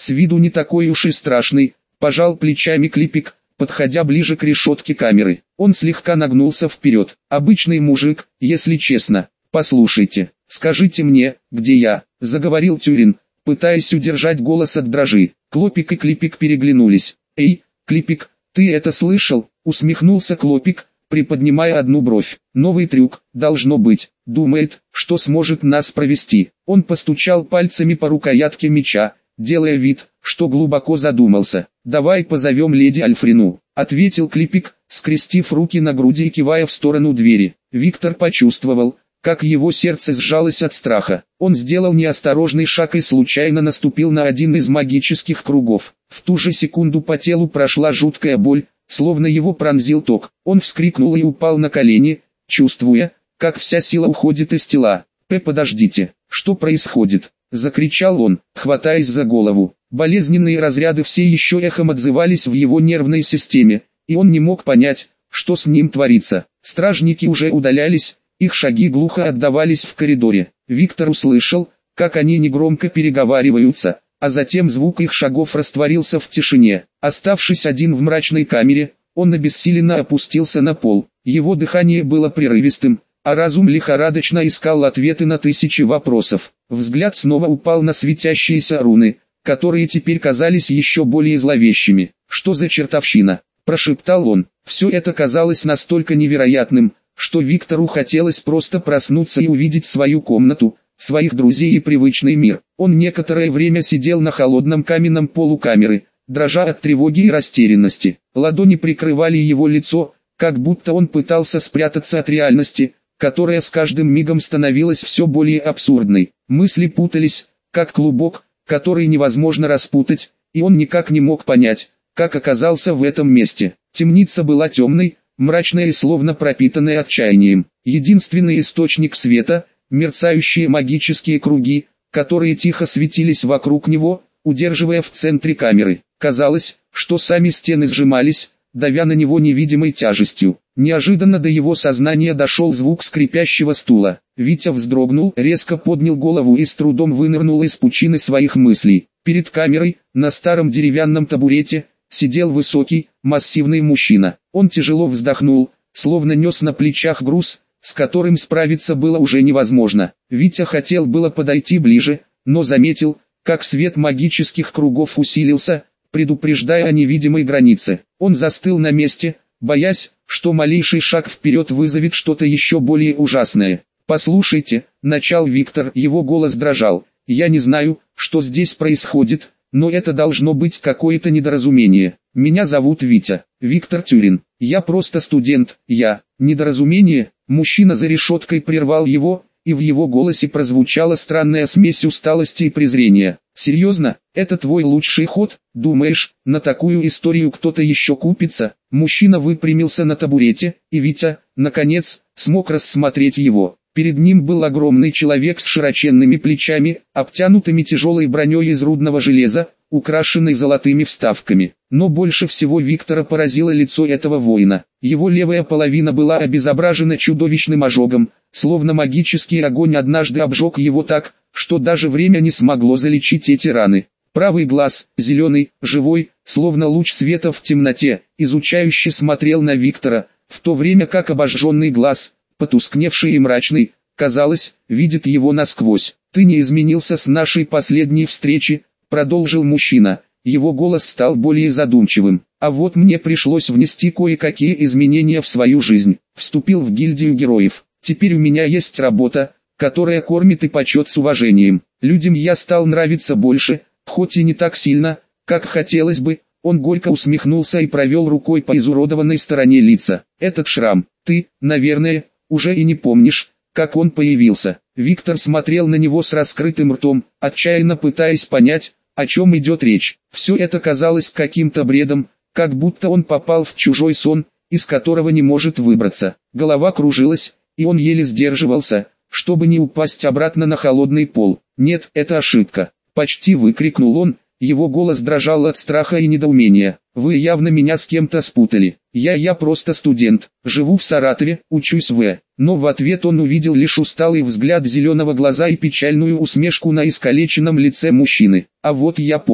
с виду не такой уж и страшный, пожал плечами Клипик, подходя ближе к решетке камеры. Он слегка нагнулся вперед. Обычный мужик, если честно. Послушайте, скажите мне, где я, заговорил Тюрин, пытаясь удержать голос от дрожи. Клопик и Клипик переглянулись. Эй, Клипик, ты это слышал? Усмехнулся Клопик, приподнимая одну бровь. Новый трюк, должно быть, думает, что сможет нас провести. Он постучал пальцами по рукоятке меча, делая вид, что глубоко задумался. «Давай позовем леди Альфрину», — ответил Клипик, скрестив руки на груди и кивая в сторону двери. Виктор почувствовал, как его сердце сжалось от страха. Он сделал неосторожный шаг и случайно наступил на один из магических кругов. В ту же секунду по телу прошла жуткая боль, словно его пронзил ток. Он вскрикнул и упал на колени, чувствуя, как вся сила уходит из тела. Подождите, что происходит?» — закричал он, хватаясь за голову. Болезненные разряды все еще эхом отзывались в его нервной системе, и он не мог понять, что с ним творится. Стражники уже удалялись, их шаги глухо отдавались в коридоре. Виктор услышал, как они негромко переговариваются, а затем звук их шагов растворился в тишине. Оставшись один в мрачной камере, он обессиленно опустился на пол. Его дыхание было прерывистым, а разум лихорадочно искал ответы на тысячи вопросов. Взгляд снова упал на светящиеся руны, которые теперь казались еще более зловещими. «Что за чертовщина?» – прошептал он. Все это казалось настолько невероятным, что Виктору хотелось просто проснуться и увидеть свою комнату, своих друзей и привычный мир. Он некоторое время сидел на холодном каменном полу камеры, дрожа от тревоги и растерянности. Ладони прикрывали его лицо, как будто он пытался спрятаться от реальности, которая с каждым мигом становилась все более абсурдной. Мысли путались, как клубок, который невозможно распутать, и он никак не мог понять, как оказался в этом месте. Темница была темной, мрачная и словно пропитанная отчаянием. Единственный источник света — мерцающие магические круги, которые тихо светились вокруг него, удерживая в центре камеры. Казалось, что сами стены сжимались, давя на него невидимой тяжестью. Неожиданно до его сознания дошел звук скрипящего стула. Витя вздрогнул, резко поднял голову и с трудом вынырнул из пучины своих мыслей. Перед камерой, на старом деревянном табурете, сидел высокий, массивный мужчина. Он тяжело вздохнул, словно нес на плечах груз, с которым справиться было уже невозможно. Витя хотел было подойти ближе, но заметил, как свет магических кругов усилился, предупреждая о невидимой границе. Он застыл на месте, боясь, что малейший шаг вперед вызовет что-то еще более ужасное. «Послушайте», — начал Виктор, его голос дрожал, — «я не знаю, что здесь происходит, но это должно быть какое-то недоразумение. Меня зовут Витя, Виктор Тюрин, я просто студент, недоразумение». Мужчина за решеткой прервал его, и в его голосе прозвучала странная смесь усталости и презрения. «Серьезно, это твой лучший ход? Думаешь, на такую историю кто-то еще купится?» Мужчина выпрямился на табурете, и Витя, наконец, смог рассмотреть его. Перед ним был огромный человек с широченными плечами, обтянутыми тяжелой броней из рудного железа, украшенной золотыми вставками. Но больше всего Виктора поразило лицо этого воина. Его левая половина была обезображена чудовищным ожогом, словно магический огонь однажды обжег его так, что даже время не смогло залечить эти раны. Правый глаз, зеленый, живой, словно луч света в темноте, изучающе смотрел на Виктора, в то время как обожженный глаз, потускневший и мрачный, казалось, видит его насквозь. «Ты не изменился с нашей последней встречи», — продолжил мужчина. Его голос стал более задумчивым. «А вот мне пришлось внести кое-какие изменения в свою жизнь. Вступил в гильдию героев. Теперь у меня есть работа, которая кормит и почет с уважением. Людям я стал нравиться больше, хоть и не так сильно, как хотелось бы». Он горько усмехнулся и провел рукой по изуродованной стороне лица. «Этот шрам, ты, наверное, уже и не помнишь, как он появился». Виктор смотрел на него с раскрытым ртом, отчаянно пытаясь понять, о чем идет речь. Все это казалось каким-то бредом, как будто он попал в чужой сон, из которого не может выбраться. Голова кружилась, и он еле сдерживался, чтобы не упасть обратно на холодный пол. «Нет, это ошибка!» — почти выкрикнул он, его голос дрожал от страха и недоумения. «Вы явно меня с кем-то спутали. Я просто студент, живу в Саратове, учусь в...» Но в ответ он увидел лишь усталый взгляд зеленого глаза и печальную усмешку на искалеченном лице мужчины. «А вот я помню,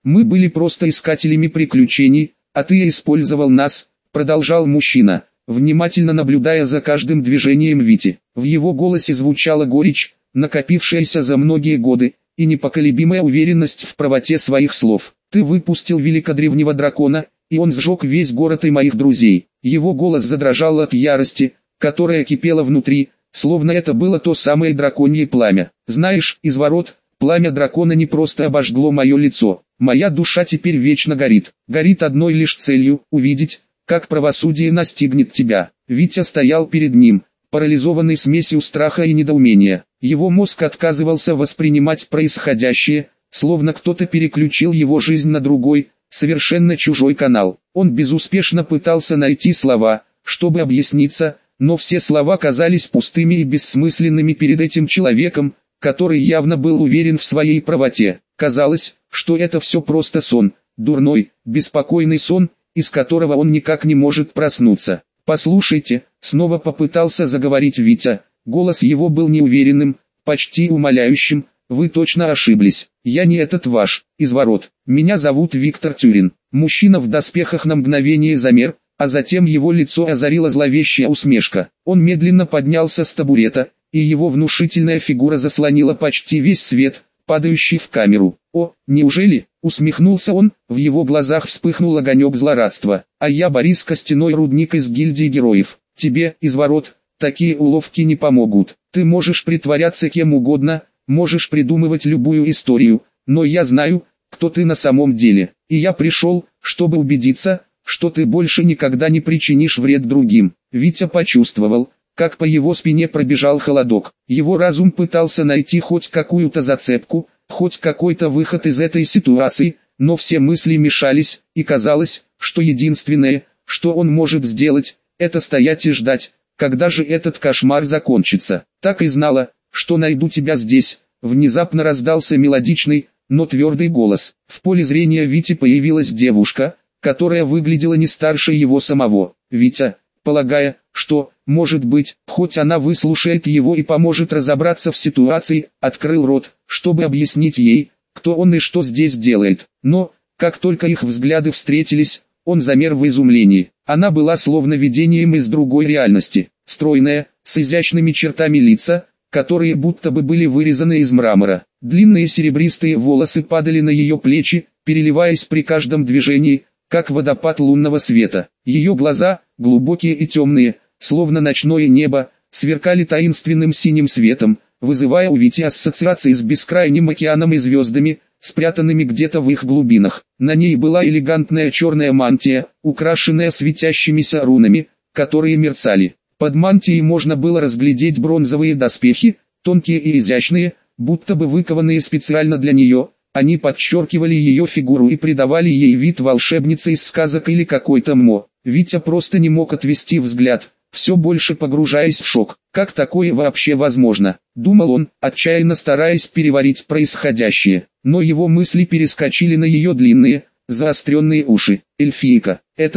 Мы были просто искателями приключений, а ты использовал нас, продолжал мужчина, внимательно наблюдая за каждым движением Вити. В его голосе звучала горечь, накопившаяся за многие годы, и непоколебимая уверенность в правоте своих слов. Ты выпустил великодревнего дракона, и он сжег весь город и моих друзей. Его голос задрожал от ярости, которая кипела внутри, словно это было то самое драконье пламя. Знаешь, изворот, пламя дракона не просто обожгло мое лицо. Моя душа теперь вечно горит. Горит одной лишь целью – увидеть, как правосудие настигнет тебя. Витя стоял перед ним, парализованный смесью страха и недоумения. Его мозг отказывался воспринимать происходящее, словно кто-то переключил его жизнь на другой, совершенно чужой канал. Он безуспешно пытался найти слова, чтобы объясниться, но все слова казались пустыми и бессмысленными перед этим человеком, который явно был уверен в своей правоте. Казалось, что это все просто сон, дурной, беспокойный сон, из которого он никак не может проснуться. «Послушайте», — снова попытался заговорить Витя, голос его был неуверенным, почти умоляющим, «вы точно ошиблись, я не этот ваш, изворот, меня зовут Виктор Тюрин». Мужчина в доспехах на мгновение замер, а затем его лицо озарила зловещая усмешка. Он медленно поднялся с табурета, и его внушительная фигура заслонила почти весь свет, падающий в камеру. «О, неужели?» — усмехнулся он, в его глазах вспыхнул огонек злорадства. «А я Борис Костяной, рудник из гильдии героев. Тебе, изворот, такие уловки не помогут. Ты можешь притворяться кем угодно, можешь придумывать любую историю, но я знаю, кто ты на самом деле. И я пришел, чтобы убедиться, что ты больше никогда не причинишь вред другим». Витя почувствовал, как по его спине пробежал холодок. Его разум пытался найти хоть какую-то зацепку, хоть какой-то выход из этой ситуации, но все мысли мешались, и казалось, что единственное, что он может сделать, это стоять и ждать, когда же этот кошмар закончится. «Так и знала, что найду тебя здесь», — внезапно раздался мелодичный, но твердый голос. В поле зрения Вити появилась девушка, которая выглядела не старше его самого. Витя, полагая, что, может быть, хоть она выслушает его и поможет разобраться в ситуации, открыл рот, чтобы объяснить ей, кто он и что здесь делает. Но, как только их взгляды встретились, он замер в изумлении. Она была словно видением из другой реальности, стройная, с изящными чертами лица, которые будто бы были вырезаны из мрамора. Длинные серебристые волосы падали на ее плечи, переливаясь при каждом движении, как водопад лунного света. Ее глаза, глубокие и темные, словно ночное небо, сверкали таинственным синим светом, вызывая у Вити ассоциации с бескрайним океаном и звездами, спрятанными где-то в их глубинах. На ней была элегантная черная мантия, украшенная светящимися рунами, которые мерцали. Под мантией можно было разглядеть бронзовые доспехи, тонкие и изящные, будто бы выкованные специально для нее. Они подчеркивали ее фигуру и придавали ей вид волшебницы из сказок или какой-то мо. Витя просто не мог отвести взгляд, все больше погружаясь в шок. Как такое вообще возможно? Думал он, отчаянно стараясь переварить происходящее. Но его мысли перескочили на ее длинные, заостренные уши. «Эльфийка,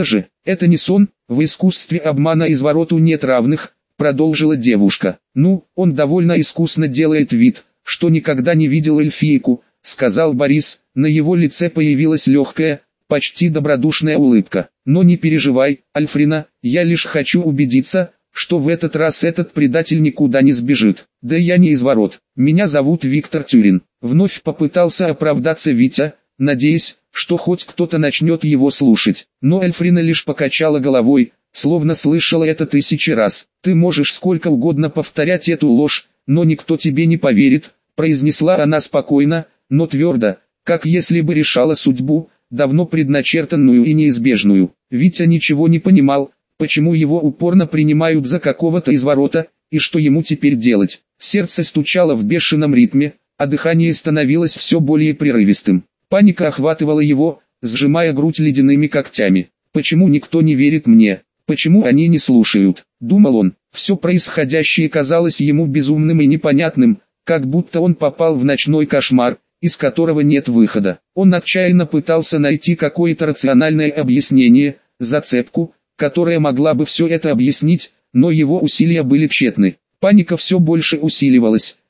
это не сон, в искусстве обмана извороту нет равных», продолжила девушка. «Ну, он довольно искусно делает вид, что никогда не видел эльфийку», сказал Борис. На его лице появилась легкая, почти добродушная улыбка. «Но не переживай, Альфрина, я лишь хочу убедиться, что в этот раз этот предатель никуда не сбежит. Да я не изворот, меня зовут Виктор Тюрин». Вновь попытался оправдаться Витя, надеясь, что хоть кто-то начнет его слушать. Но Альфрина лишь покачала головой, словно слышала это тысячи раз. «Ты можешь сколько угодно повторять эту ложь, но никто тебе не поверит», произнесла она спокойно, но твердо, как если бы решала судьбу, давно предначертанную и неизбежную. Витя ничего не понимал, почему его упорно принимают за какого-то изворота, и что ему теперь делать. Сердце стучало в бешеном ритме, а дыхание становилось все более прерывистым. Паника охватывала его, сжимая грудь ледяными когтями. «Почему никто не верит мне? Почему они не слушают?» — думал он. Все происходящее казалось ему безумным и непонятным, как будто он попал в ночной кошмар, из которого нет выхода. Он отчаянно пытался найти какое-то рациональное объяснение, зацепку, которая могла бы все это объяснить, но его усилия были тщетны. Паника все больше усиливалась,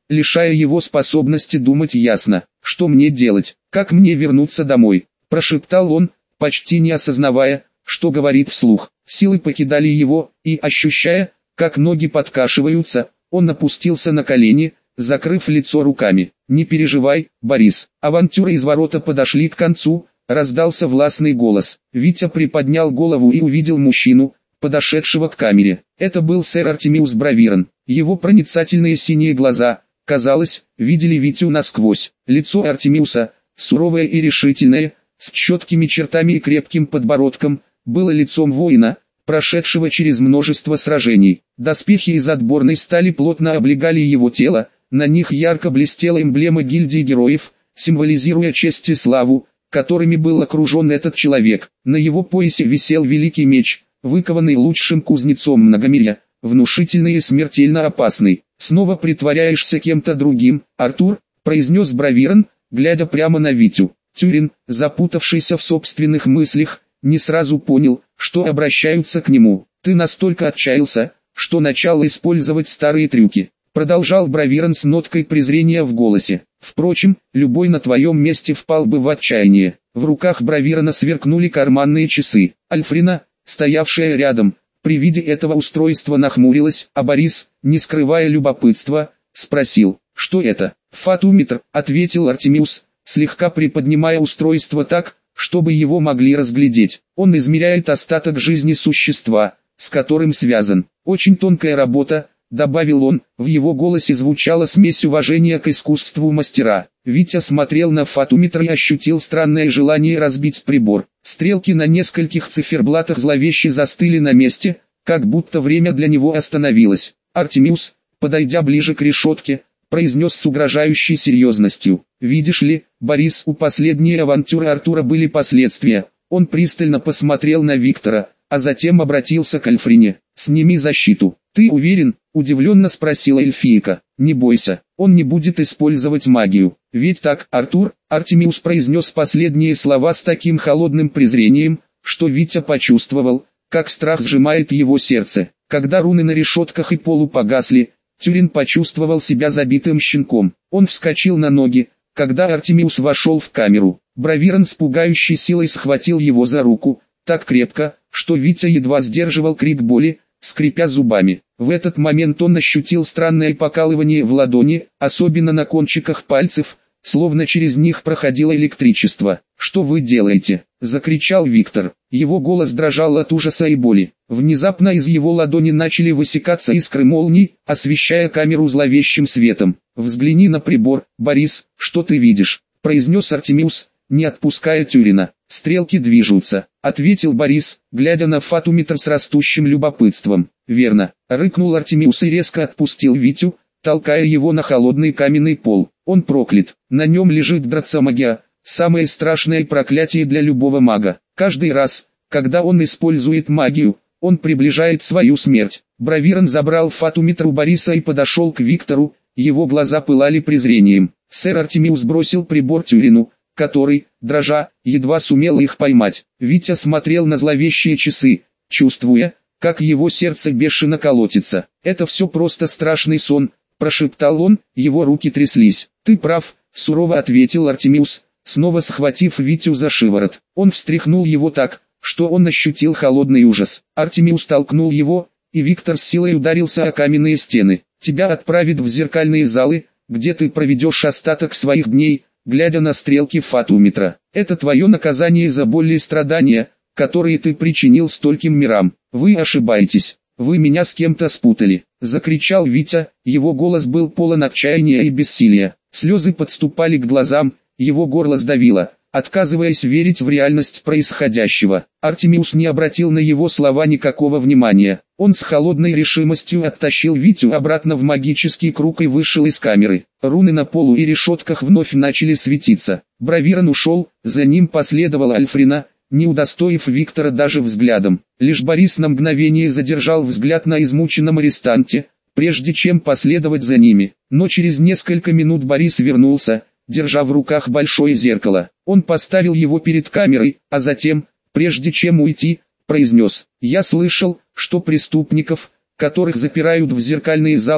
лишая его способности думать ясно. «Что мне делать? Как мне вернуться домой?» – прошептал он, почти не осознавая, что говорит вслух. Силы покидали его, и, ощущая, как ноги подкашиваются, он опустился на колени, закрыв лицо руками. «Не переживай, Борис, авантюры из ворота подошли к концу», — раздался властный голос. Витя приподнял голову и увидел мужчину, подошедшего к камере. Это был сэр Артемиус Бравирон. Его проницательные синие глаза, казалось, видели Витю насквозь. Лицо Артемиуса, суровое и решительное, с четкими чертами и крепким подбородком, было лицом воина, прошедшего через множество сражений. Доспехи из отборной стали плотно облегали его тело, на них ярко блестела эмблема гильдии героев, символизируя честь и славу, которыми был окружен этот человек. На его поясе висел великий меч, выкованный лучшим кузнецом Многомирья, внушительный и смертельно опасный. «Снова притворяешься кем-то другим, Артур», — произнес Бравирон, глядя прямо на Витю. Тюрин, запутавшийся в собственных мыслях, не сразу понял, что обращаются к нему. «Ты настолько отчаялся, что начал использовать старые трюки», — продолжал Бравирон с ноткой презрения в голосе. «Впрочем, любой на твоем месте впал бы в отчаяние». В руках Бравирона сверкнули карманные часы. Альфрина, стоявшая рядом, при виде этого устройства нахмурилась, а Борис, не скрывая любопытства, спросил: «Что это?» «Фатометр», — ответил Артемиус, слегка приподнимая устройство так, чтобы его могли разглядеть. «Он измеряет остаток жизни существа, с которым связан. Очень тонкая работа», — добавил он. В его голосе звучала смесь уважения к искусству мастера. Витя смотрел на фатометр и ощутил странное желание разбить прибор. Стрелки на нескольких циферблатах зловеще застыли на месте, как будто время для него остановилось. Артемиус, подойдя ближе к решетке, произнес с угрожающей серьезностью: «Видишь ли, Борис, у последней авантюры Артура были последствия». Он пристально посмотрел на Виктора, а затем обратился к Альфрине: «Сними защиту». «Ты уверен?» – удивленно спросила эльфийка. «Не бойся, он не будет использовать магию. Ведь так, Артур?» Артемиус произнес последние слова с таким холодным презрением, что Витя почувствовал, как страх сжимает его сердце. Когда руны на решетках и полу погасли, Тюрин почувствовал себя забитым щенком. Он вскочил на ноги, когда Артемиус вошел в камеру. Бравирон с пугающей силой схватил его за руку, так крепко, что Витя едва сдерживал крик боли, скрипя зубами. В этот момент он ощутил странное покалывание в ладони, особенно на кончиках пальцев, словно через них проходило электричество. «Что вы делаете?» – закричал Виктор. Его голос дрожал от ужаса и боли. Внезапно из его ладони начали высекаться искры молний, освещая камеру зловещим светом. «Взгляни на прибор, Борис, что ты видишь?» – произнес Артемиус, не отпуская Тюрина. «Стрелки движутся», — ответил Борис, глядя на фатометр с растущим любопытством. «Верно», — рыкнул Артемиус и резко отпустил Витю, толкая его на холодный каменный пол. «Он проклят, на нем лежит драцамагия, самое страшное проклятие для любого мага. Каждый раз, когда он использует магию, он приближает свою смерть». Бравирон забрал фатометр у Бориса и подошел к Виктору, его глаза пылали презрением. Сэр Артемиус бросил прибор Тюрину, который, дрожа, едва сумел их поймать. Витя смотрел на зловещие часы, чувствуя, как его сердце бешено колотится. «Это все просто страшный сон», — прошептал он, его руки тряслись. «Ты прав», — сурово ответил Артемиус, снова схватив Витю за шиворот. Он встряхнул его так, что он ощутил холодный ужас. Артемиус толкнул его, и Виктор с силой ударился о каменные стены. «Тебя отправят в зеркальные залы, где ты проведешь остаток своих дней», глядя на стрелки фатометра. «Это твое наказание за боль и страдания, которые ты причинил стольким мирам. Вы ошибаетесь, вы меня с кем-то спутали», — закричал Витя, его голос был полон отчаяния и бессилия. Слезы подступали к глазам, его горло сдавило, отказываясь верить в реальность происходящего. Артемиус не обратил на его слова никакого внимания. Он с холодной решимостью оттащил Витю обратно в магический круг и вышел из камеры. Руны на полу и решетках вновь начали светиться. Бравирон ушел, за ним последовала Альфрина, не удостоив Виктора даже взглядом. Лишь Борис на мгновение задержал взгляд на измученном арестанте, прежде чем последовать за ними. Но через несколько минут Борис вернулся, держа в руках большое зеркало. Он поставил его перед камерой, а затем, прежде чем уйти, произнес: «Я слышал, что преступников, которых запирают в зеркальные залы,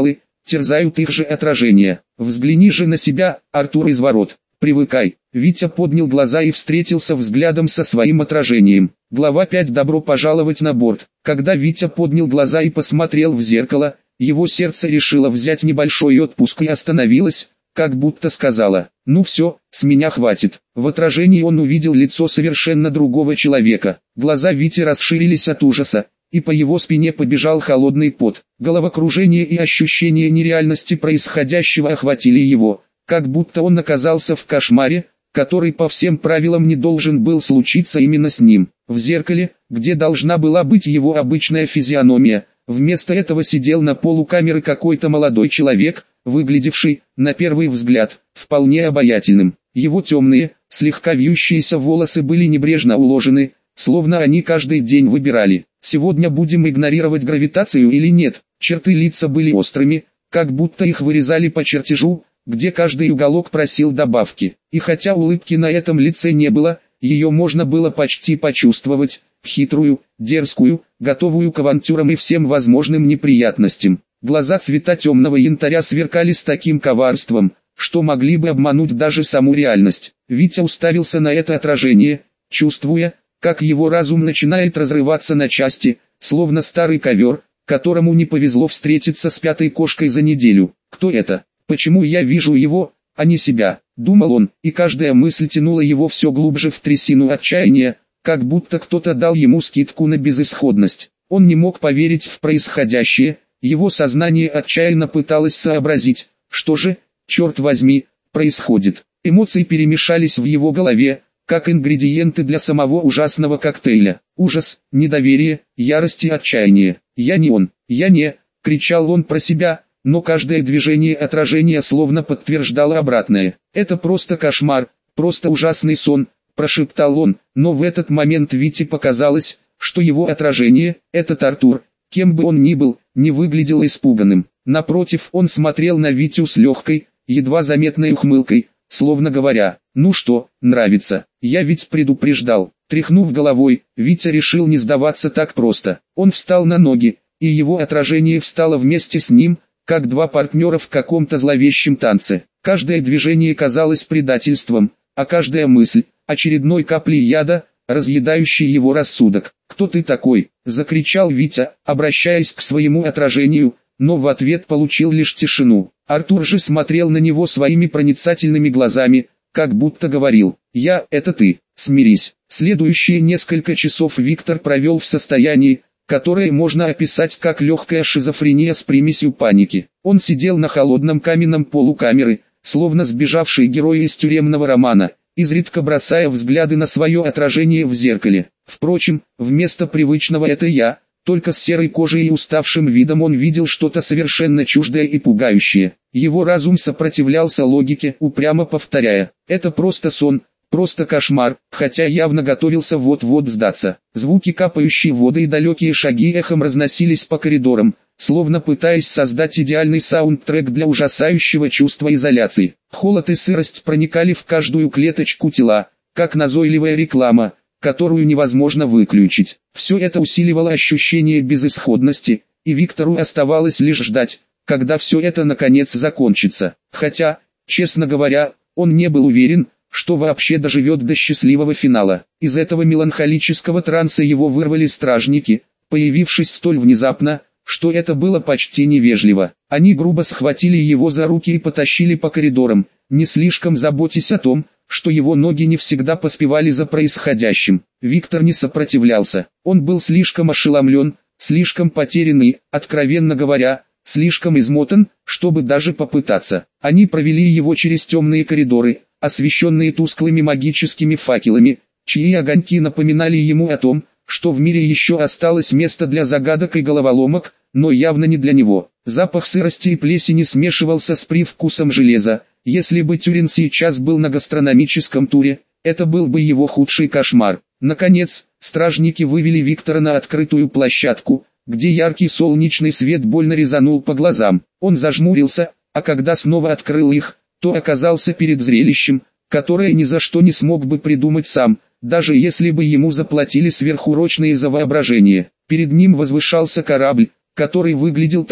терзают их же отражения. Взгляни же на себя, Артур из ворот. Привыкай. Витя поднял глаза и встретился взглядом со своим отражением. Глава 5. Добро пожаловать на борт. Когда Витя поднял глаза и посмотрел в зеркало, его сердце решило взять небольшой отпуск и остановилось, как будто сказала: «Ну все, с меня хватит». В отражении он увидел лицо совершенно другого человека. Глаза Вити расширились от ужаса, и по его спине побежал холодный пот. Головокружение и ощущение нереальности происходящего охватили его, как будто он оказался в кошмаре, который по всем правилам не должен был случиться именно с ним. В зеркале, где должна была быть его обычная физиономия, вместо этого сидел на полу камеры какой-то молодой человек, выглядевший, на первый взгляд, вполне обаятельным. Его темные, слегка вьющиеся волосы были небрежно уложены, словно они каждый день выбирали: сегодня будем игнорировать гравитацию или нет. Черты лица были острыми, как будто их вырезали по чертежу, где каждый уголок просил добавки. И хотя улыбки на этом лице не было, ее можно было почти почувствовать, хитрую, дерзкую, готовую к авантюрам и всем возможным неприятностям. Глаза цвета темного янтаря сверкали с таким коварством, что могли бы обмануть даже саму реальность. Витя уставился на это отражение, чувствуя, как его разум начинает разрываться на части, словно старый ковер, которому не повезло встретиться с пятой кошкой за неделю. «Кто это? Почему я вижу его, а не себя?» — думал он, и каждая мысль тянула его все глубже в трясину отчаяния, как будто кто-то дал ему скидку на безысходность. Он не мог поверить в происходящее, его сознание отчаянно пыталось сообразить, что же, черт возьми, происходит. Эмоции перемешались в его голове, как ингредиенты для самого ужасного коктейля. Ужас, недоверие, ярость и отчаяние. «Я не он, я не...» — кричал он про себя, но каждое движение отражения словно подтверждало обратное. «Это просто кошмар, просто ужасный сон», — прошептал он, но в этот момент Вите показалось, что его отражение, этот Артур, кем бы он ни был, не выглядел испуганным. Напротив, он смотрел на Витю с легкой, едва заметной ухмылкой, словно говоря: «Ну что, нравится? Я ведь предупреждал». Тряхнув головой, Витя решил не сдаваться так просто. Он встал на ноги, и его отражение встало вместе с ним, как два партнера в каком-то зловещем танце. Каждое движение казалось предательством, а каждая мысль — очередной каплей яда, разъедающей его рассудок. «Кто ты такой?» — закричал Витя, обращаясь к своему отражению, но в ответ получил лишь тишину. Артур же смотрел на него своими проницательными глазами, как будто говорил: «Я — это ты, смирись». Следующие несколько часов Виктор провел в состоянии, которое можно описать как легкая шизофрения с примесью паники. Он сидел на холодном каменном полу камеры, словно сбежавший герой из тюремного романа, изредка бросая взгляды на свое отражение в зеркале. Впрочем, вместо привычного «это я», только с серой кожей и уставшим видом он видел что-то совершенно чуждое и пугающее. Его разум сопротивлялся логике, упрямо повторяя: «Это просто сон, просто кошмар», хотя явно готовился вот-вот сдаться. Звуки капающей воды и далекие шаги эхом разносились по коридорам, словно пытаясь создать идеальный саундтрек для ужасающего чувства изоляции. Холод и сырость проникали в каждую клеточку тела, как назойливая реклама, которую невозможно выключить. Все это усиливало ощущение безысходности, и Виктору оставалось лишь ждать, когда все это наконец закончится. Хотя, честно говоря, он не был уверен, что вообще доживет до счастливого финала. Из этого меланхолического транса его вырвали стражники, появившись столь внезапно, что это было почти невежливо. Они грубо схватили его за руки и потащили по коридорам, не слишком заботясь о том, что его ноги не всегда поспевали за происходящим. Виктор не сопротивлялся. Он был слишком ошеломлен, слишком потерян и, откровенно говоря, слишком измотан, чтобы даже попытаться. Они провели его через темные коридоры, освещенные тусклыми магическими факелами, чьи огоньки напоминали ему о том, что в мире еще осталось место для загадок и головоломок, но явно не для него. Запах сырости и плесени смешивался с привкусом железа. Если бы Тюрин сейчас был на гастрономическом туре, это был бы его худший кошмар. Наконец, стражники вывели Виктора на открытую площадку, где яркий солнечный свет больно резанул по глазам. Он зажмурился, а когда снова открыл их, то оказался перед зрелищем, которое ни за что не смог бы придумать сам, даже если бы ему заплатили сверхурочные за воображение. Перед ним возвышался корабль, который выглядел так,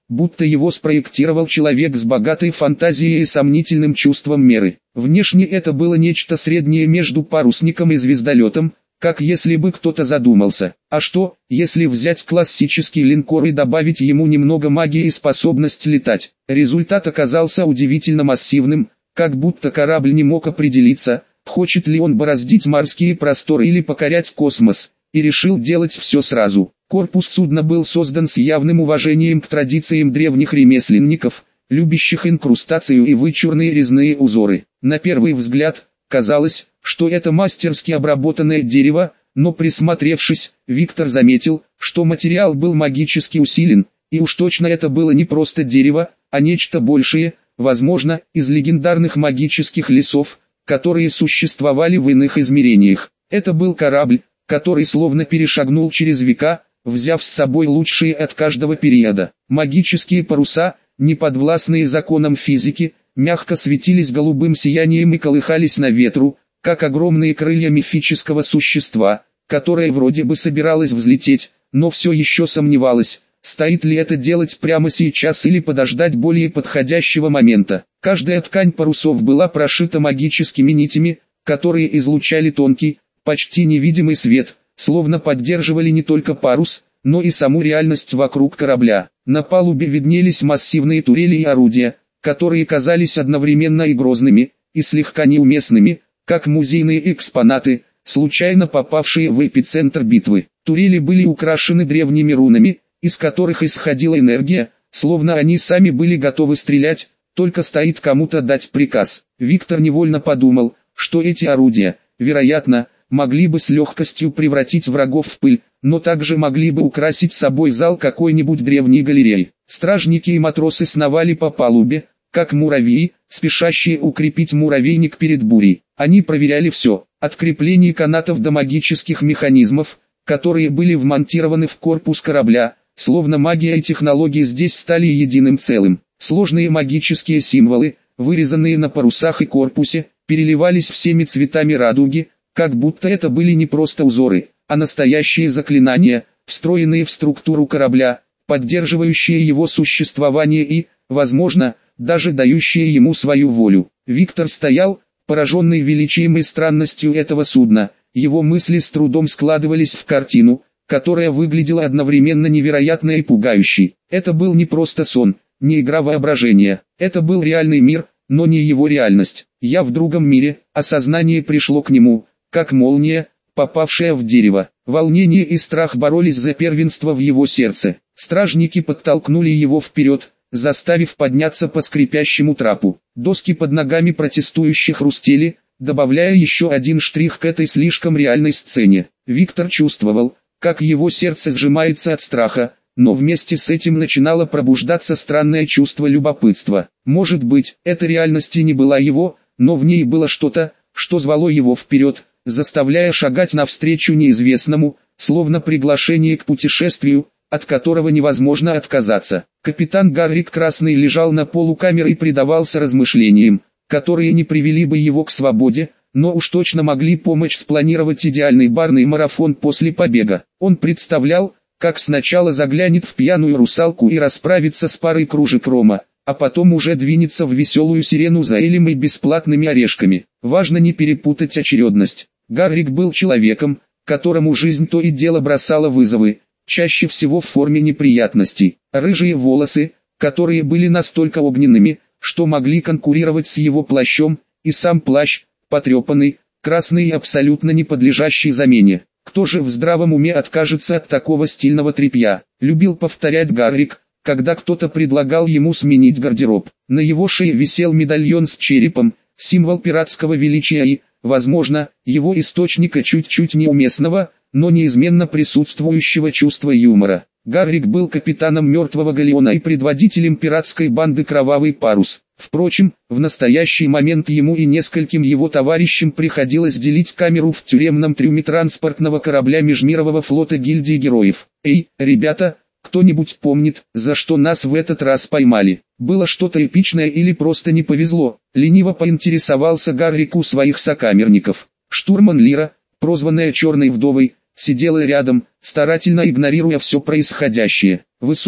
будто его спроектировал человек с богатой фантазией и сомнительным чувством меры. Внешне это было нечто среднее между парусником и звездолетом, как если бы кто-то задумался, а что, если взять классический линкор и добавить ему немного магии и способность летать? Результат оказался удивительно массивным, как будто корабль не мог определиться, хочет ли он бороздить морские просторы или покорять космос, и решил делать все сразу. Корпус судна был создан с явным уважением к традициям древних ремесленников, любящих инкрустацию и вычурные резные узоры. На первый взгляд, казалось, что это мастерски обработанное дерево, но присмотревшись, Виктор заметил, что материал был магически усилен, и уж точно это было не просто дерево, а нечто большее, возможно, из легендарных магических лесов, которые существовали в иных измерениях. Это был корабль, который словно перешагнул через века, взяв с собой лучшие от каждого периода. Магические паруса, неподвластные законам физики, мягко светились голубым сиянием и колыхались на ветру, как огромные крылья мифического существа, которое вроде бы собиралось взлететь, но все еще сомневалось, стоит ли это делать прямо сейчас или подождать более подходящего момента. Каждая ткань парусов была прошита магическими нитями, которые излучали тонкий, почти невидимый свет, словно поддерживали не только парус, но и саму реальность вокруг корабля. На палубе виднелись массивные турели и орудия, которые казались одновременно и грозными, и слегка неуместными, как музейные экспонаты, случайно попавшие в эпицентр битвы. Турели были украшены древними рунами, из которых исходила энергия, словно они сами были готовы стрелять, только стоит кому-то дать приказ. Виктор невольно подумал, что эти орудия, вероятно, могли бы с легкостью превратить врагов в пыль, но также могли бы украсить собой зал какой-нибудь древней галереи. Стражники и матросы сновали по палубе, как муравьи, спешащие укрепить муравейник перед бурей. Они проверяли все, от креплений канатов до магических механизмов, которые были вмонтированы в корпус корабля, словно магия и технологии здесь стали единым целым. Сложные магические символы, вырезанные на парусах и корпусе, переливались всеми цветами радуги, как будто это были не просто узоры, а настоящие заклинания, встроенные в структуру корабля, поддерживающие его существование и, возможно, даже дающие ему свою волю. Виктор стоял, пораженный величием и странностью этого судна, его мысли с трудом складывались в картину, которая выглядела одновременно невероятной и пугающей. Это был не просто сон, не игра воображения, это был реальный мир, но не его реальность. Я в другом мире, осознание пришло к нему, как молния, попавшая в дерево. Волнение и страх боролись за первенство в его сердце. Стражники подтолкнули его вперед, заставив подняться по скрипящему трапу. Доски под ногами протестующих хрустели, добавляя еще один штрих к этой слишком реальной сцене. Виктор чувствовал, как его сердце сжимается от страха, но вместе с этим начинало пробуждаться странное чувство любопытства. Может быть, эта реальность и не была его, но в ней было что-то, что звало его вперед, заставляя шагать навстречу неизвестному, словно приглашение к путешествию, от которого невозможно отказаться. Капитан Гаррик Красный лежал на полу камеры и предавался размышлениям, которые не привели бы его к свободе, но уж точно могли помочь спланировать идеальный барный марафон после побега. Он представлял, как сначала заглянет в пьяную русалку и расправится с парой кружек рома, а потом уже двинется в веселую сирену за элем и бесплатными орешками. Важно не перепутать очередность. Гаррик был человеком, которому жизнь то и дело бросала вызовы, чаще всего в форме неприятностей. Рыжие волосы, которые были настолько огненными, что могли конкурировать с его плащом, и сам плащ, потрепанный, красный и абсолютно не подлежащий замене. Кто же в здравом уме откажется от такого стильного тряпья? Любил повторять Гаррик, когда кто-то предлагал ему сменить гардероб. На его шее висел медальон с черепом, символ пиратского величия и, возможно, его источника чуть-чуть неуместного, но неизменно присутствующего чувства юмора. Гаррик был капитаном мертвого галеона и предводителем пиратской банды «Кровавый парус». Впрочем, в настоящий момент ему и нескольким его товарищам приходилось делить камеру в тюремном трюме транспортного корабля Межмирового флота гильдии героев. «Эй, ребята, кто-нибудь помнит, за что нас в этот раз поймали? Было что-то эпичное или просто не повезло?» Лениво поинтересовался Гаррик у своих сокамерников. Штурман Лира, прозванная Черной Вдовой, сидела рядом, старательно игнорируя все происходящее. Высокая,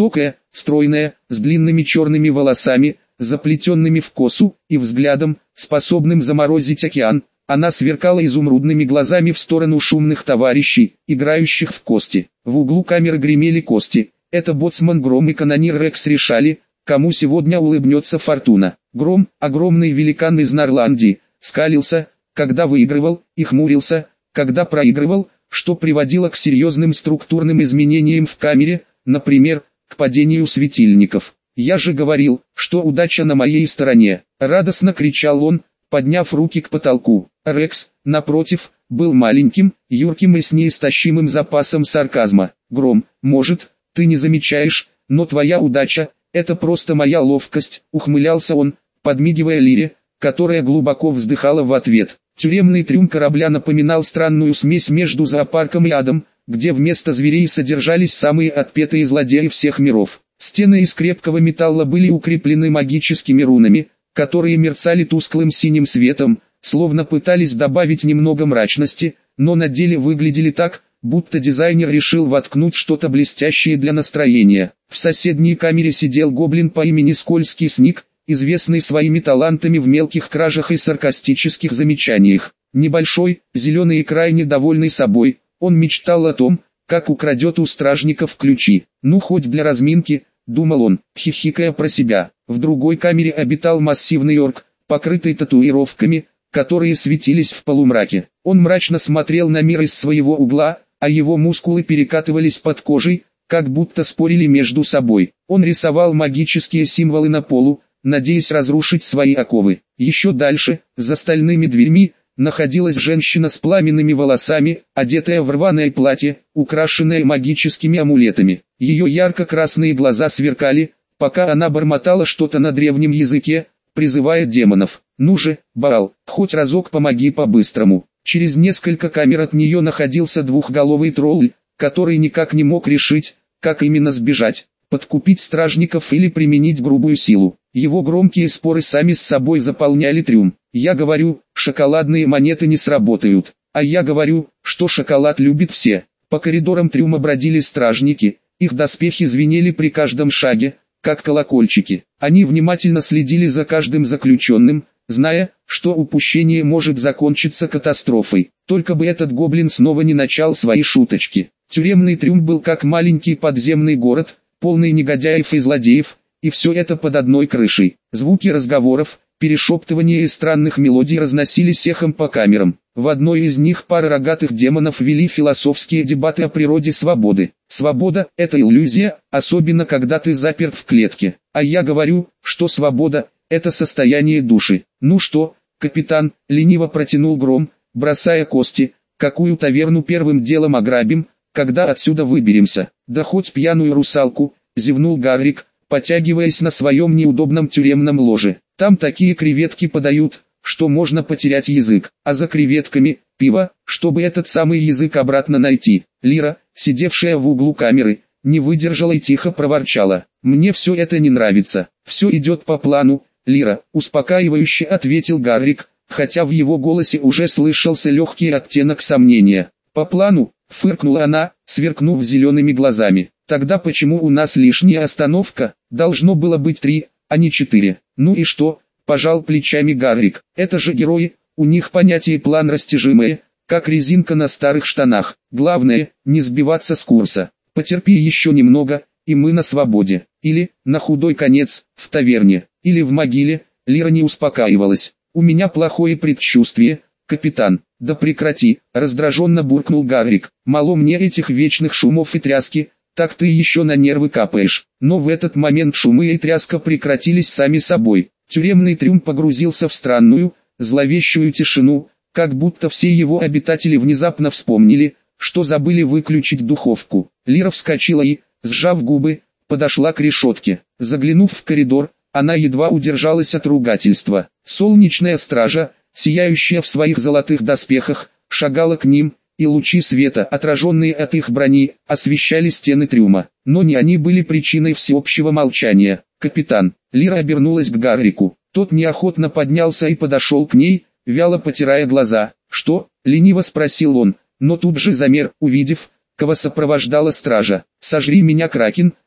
стройная, с длинными черными волосами, заплетенными в косу, и взглядом, способным заморозить океан. Она сверкала изумрудными глазами в сторону шумных товарищей, играющих в кости. В углу камеры гремели кости. Это боцман Гром и канонир Рекс решали, кому сегодня улыбнется фортуна. Гром, огромный великан из Норландии, скалился, когда выигрывал, и хмурился, когда проигрывал, что приводило к серьезным структурным изменениям в камере, например, к падению светильников. «Я же говорил, что удача на моей стороне!» — радостно кричал он, подняв руки к потолку. Рекс, напротив, был маленьким, юрким и с неистощимым запасом сарказма. «Гром, может, ты не замечаешь, но твоя удача — это просто моя ловкость», — ухмылялся он, подмигивая Лире, которая глубоко вздыхала в ответ. Тюремный трюм корабля напоминал странную смесь между зоопарком и адом, где вместо зверей содержались самые отпетые злодеи всех миров. Стены из крепкого металла были укреплены магическими рунами, которые мерцали тусклым синим светом, словно пытались добавить немного мрачности, но на деле выглядели так, будто дизайнер решил воткнуть что-то блестящее для настроения. В соседней камере сидел гоблин по имени Скользкий Сник, известный своими талантами в мелких кражах и саркастических замечаниях. Небольшой, зеленый и крайне довольный собой, он мечтал о том, как украдет у стражников ключи. «Ну хоть для разминки», — думал он, хихикая про себя. В другой камере обитал массивный орк, покрытый татуировками, которые светились в полумраке. Он мрачно смотрел на мир из своего угла, а его мускулы перекатывались под кожей, как будто спорили между собой. Он рисовал магические символы на полу, надеясь разрушить свои оковы. Еще дальше, за стальными дверьми, находилась женщина с пламенными волосами, одетая в рваное платье, украшенное магическими амулетами. Ее ярко-красные глаза сверкали, пока она бормотала что-то на древнем языке, призывая демонов. «Ну же, Баал, хоть разок помоги по-быстрому». Через несколько камер от нее находился двухголовый тролль, который никак не мог решить, как именно сбежать, подкупить стражников или применить грубую силу. Его громкие споры сами с собой заполняли трюм. «Я говорю, шоколадные монеты не сработают, а я говорю, что шоколад любит все». По коридорам трюма бродили стражники, их доспехи звенели при каждом шаге, как колокольчики. Они внимательно следили за каждым заключенным, зная, что упущение может закончиться катастрофой. Только бы этот гоблин снова не начал свои шуточки. Тюремный трюм был как маленький подземный город, полный негодяев и злодеев, и все это под одной крышей. Звуки разговоров, перешептывания и странных мелодий разносились эхом по камерам. В одной из них пара рогатых демонов вели философские дебаты о природе свободы. Свобода – это иллюзия, особенно когда ты заперт в клетке. А я говорю, что свобода – это состояние души. «Ну что, капитан?» – лениво протянул Гром, бросая кости. «Какую таверну первым делом ограбим, когда отсюда выберемся?» «Да хоть пьяную русалку», – зевнул Гаррик, потягиваясь на своем неудобном тюремном ложе. «Там такие креветки подают, что можно потерять язык, а за креветками – пиво, чтобы этот самый язык обратно найти». Лира, сидевшая в углу камеры, не выдержала и тихо проворчала: «Мне все это не нравится». «Все идет по плану, Лира», – успокаивающе ответил Гаррик, хотя в его голосе уже слышался легкий оттенок сомнения. «По плану?» – фыркнула она, сверкнув зелеными глазами. «Тогда почему у нас лишняя остановка? Должно было быть 3, а не 4. «Ну и что?» – пожал плечами Гаррик. «Это же герои, у них понятие план растяжимое, как резинка на старых штанах. Главное, не сбиваться с курса. Потерпи еще немного, и мы на свободе. Или, на худой конец, в таверне, или в могиле». Лира не успокаивалась. «У меня плохое предчувствие, капитан». «Да прекрати», – раздраженно буркнул Гаррик. «Мало мне этих вечных шумов и тряски, так ты еще на нервы капаешь». Но в этот момент шумы и тряска прекратились сами собой. Тюремный трюм погрузился в странную, зловещую тишину, как будто все его обитатели внезапно вспомнили, что забыли выключить духовку. Лира вскочила и, сжав губы, подошла к решетке. Заглянув в коридор, она едва удержалась от ругательства. Солнечная стража, сияющая в своих золотых доспехах, шагала к ним, и лучи света, отраженные от их брони, освещали стены трюма. Но не они были причиной всеобщего молчания. «Капитан». Лира обернулась к Гаррику. Тот неохотно поднялся и подошел к ней, вяло потирая глаза. «Что?» – лениво спросил он, но тут же замер, увидев, кого сопровождала стража. «Сожри меня, Кракен»,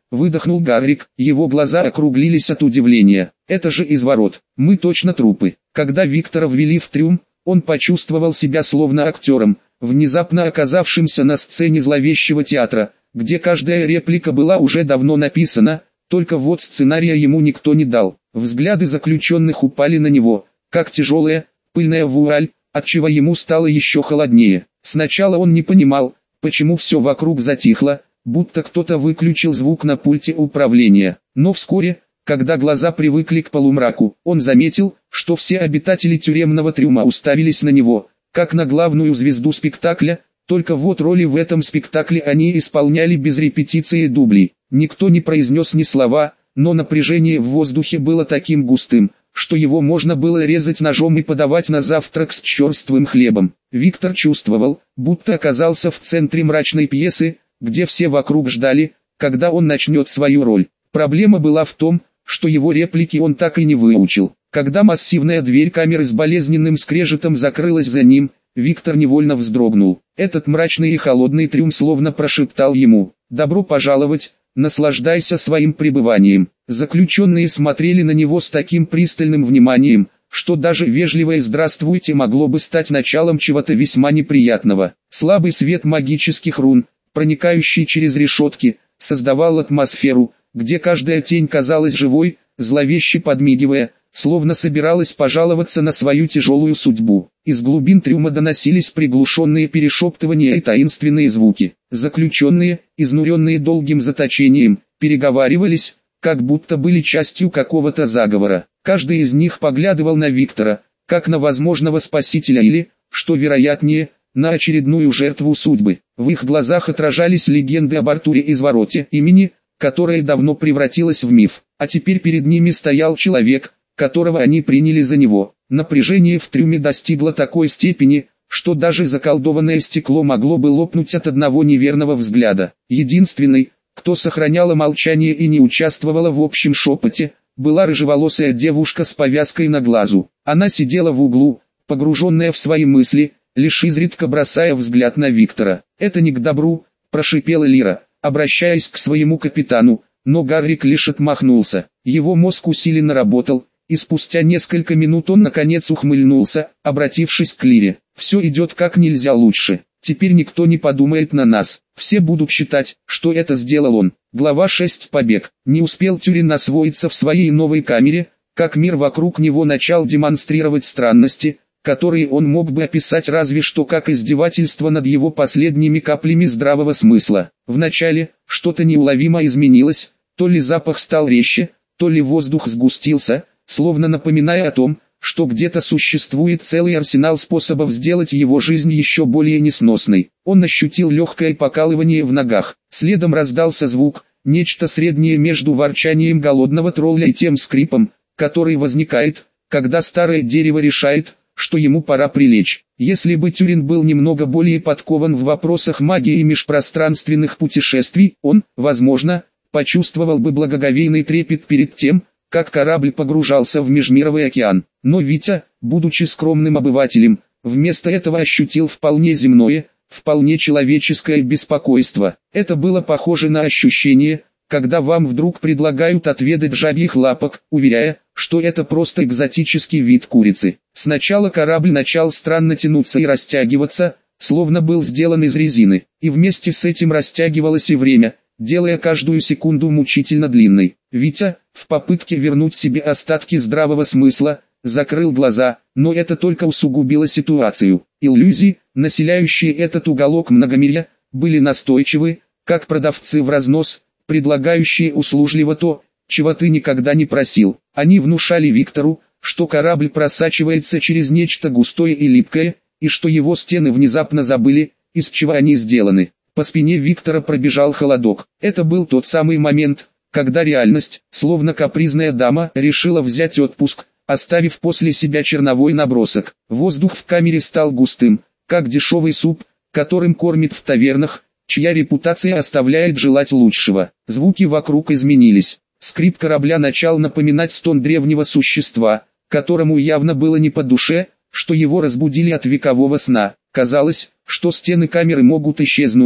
выдохнул Гаррик, его глаза округлились от удивления. Это же изворот, мы точно трупы. Когда Виктора ввели в трюм, он почувствовал себя словно актером, внезапно оказавшимся на сцене зловещего театра, где каждая реплика была уже давно написана, только вот сценария ему никто не дал. Взгляды заключенных упали на него, как тяжелая, пыльная вуаль, отчего ему стало еще холоднее. Сначала он не понимал, почему все вокруг затихло, будто кто-то выключил звук на пульте управления. Но вскоре, когда глаза привыкли к полумраку, он заметил, что все обитатели тюремного трюма уставились на него, как на главную звезду спектакля, только вот роли в этом спектакле они исполняли без репетиции и дублей. Никто не произнес ни слова, но напряжение в воздухе было таким густым, что его можно было резать ножом и подавать на завтрак с черствым хлебом. Виктор чувствовал, будто оказался в центре мрачной пьесы, где все вокруг ждали, когда он начнет свою роль. Проблема была в том, что его реплики он так и не выучил. Когда массивная дверь камеры с болезненным скрежетом закрылась за ним, Виктор невольно вздрогнул. Этот мрачный и холодный трюм словно прошептал ему: «Добро пожаловать, наслаждайся своим пребыванием». Заключенные смотрели на него с таким пристальным вниманием, что даже вежливое «здравствуйте» могло бы стать началом чего-то весьма неприятного. Слабый свет магических рун, проникающий через решетки, создавал атмосферу, где каждая тень казалась живой, зловеще подмигивая, словно собиралась пожаловаться на свою тяжелую судьбу. Из глубин трюма доносились приглушенные перешептывания и таинственные звуки. Заключенные, изнуренные долгим заточением, переговаривались, как будто были частью какого-то заговора. Каждый из них поглядывал на Виктора, как на возможного спасителя или, что вероятнее, на очередную жертву судьбы. В их глазах отражались легенды об Артуре-Извороте, имени, которое давно превратилось в миф. А теперь перед ними стоял человек, которого они приняли за него. Напряжение в трюме достигло такой степени, что даже заколдованное стекло могло бы лопнуть от одного неверного взгляда. Единственной, кто сохраняла молчание и не участвовала в общем шепоте, была рыжеволосая девушка с повязкой на глазу. Она сидела в углу, погруженная в свои мысли, лишь изредка бросая взгляд на Виктора. «Это не к добру», – прошипела Лира, обращаясь к своему капитану, но Гаррик лишь отмахнулся. Его мозг усиленно работал, и спустя несколько минут он наконец ухмыльнулся, обратившись к Лире. «Все идет как нельзя лучше. Теперь никто не подумает на нас. Все будут считать, что это сделал он». Глава 6. Побег. Не успел Тюрин освоиться в своей новой камере, как мир вокруг него начал демонстрировать странности, которые он мог бы описать разве что как издевательство над его последними каплями здравого смысла. Вначале, что-то неуловимо изменилось, то ли запах стал резче, то ли воздух сгустился, словно напоминая о том, что где-то существует целый арсенал способов сделать его жизнь еще более несносной. Он ощутил легкое покалывание в ногах, следом раздался звук, нечто среднее между ворчанием голодного тролля и тем скрипом, который возникает, когда старое дерево решает, что ему пора прилечь. Если бы Тюрин был немного более подкован в вопросах магии и межпространственных путешествий, он, возможно, почувствовал бы благоговейный трепет перед тем, как корабль погружался в межмировый океан. Но Витя, будучи скромным обывателем, вместо этого ощутил вполне земное, вполне человеческое беспокойство. Это было похоже на ощущение, когда вам вдруг предлагают отведать жабьих лапок, уверяя, что это просто экзотический вид курицы. Сначала корабль начал странно тянуться и растягиваться, словно был сделан из резины, и вместе с этим растягивалось и время, делая каждую секунду мучительно длинной. Витя, в попытке вернуть себе остатки здравого смысла, закрыл глаза, но это только усугубило ситуацию. Иллюзии, населяющие этот уголок многомирья, были настойчивы, как продавцы в разнос, предлагающие услужливо то, чего ты никогда не просил. Они внушали Виктору, что корабль просачивается через нечто густое и липкое, и что его стены внезапно забыли, из чего они сделаны. По спине Виктора пробежал холодок. Это был тот самый момент, когда реальность, словно капризная дама, решила взять отпуск, оставив после себя черновой набросок. Воздух в камере стал густым, как дешевый суп, которым кормят в тавернах, чья репутация оставляет желать лучшего. Звуки вокруг изменились. Скрип корабля начал напоминать стон древнего существа, которому явно было не по душе, что его разбудили от векового сна. Казалось, что стены камеры могут исчезнуть,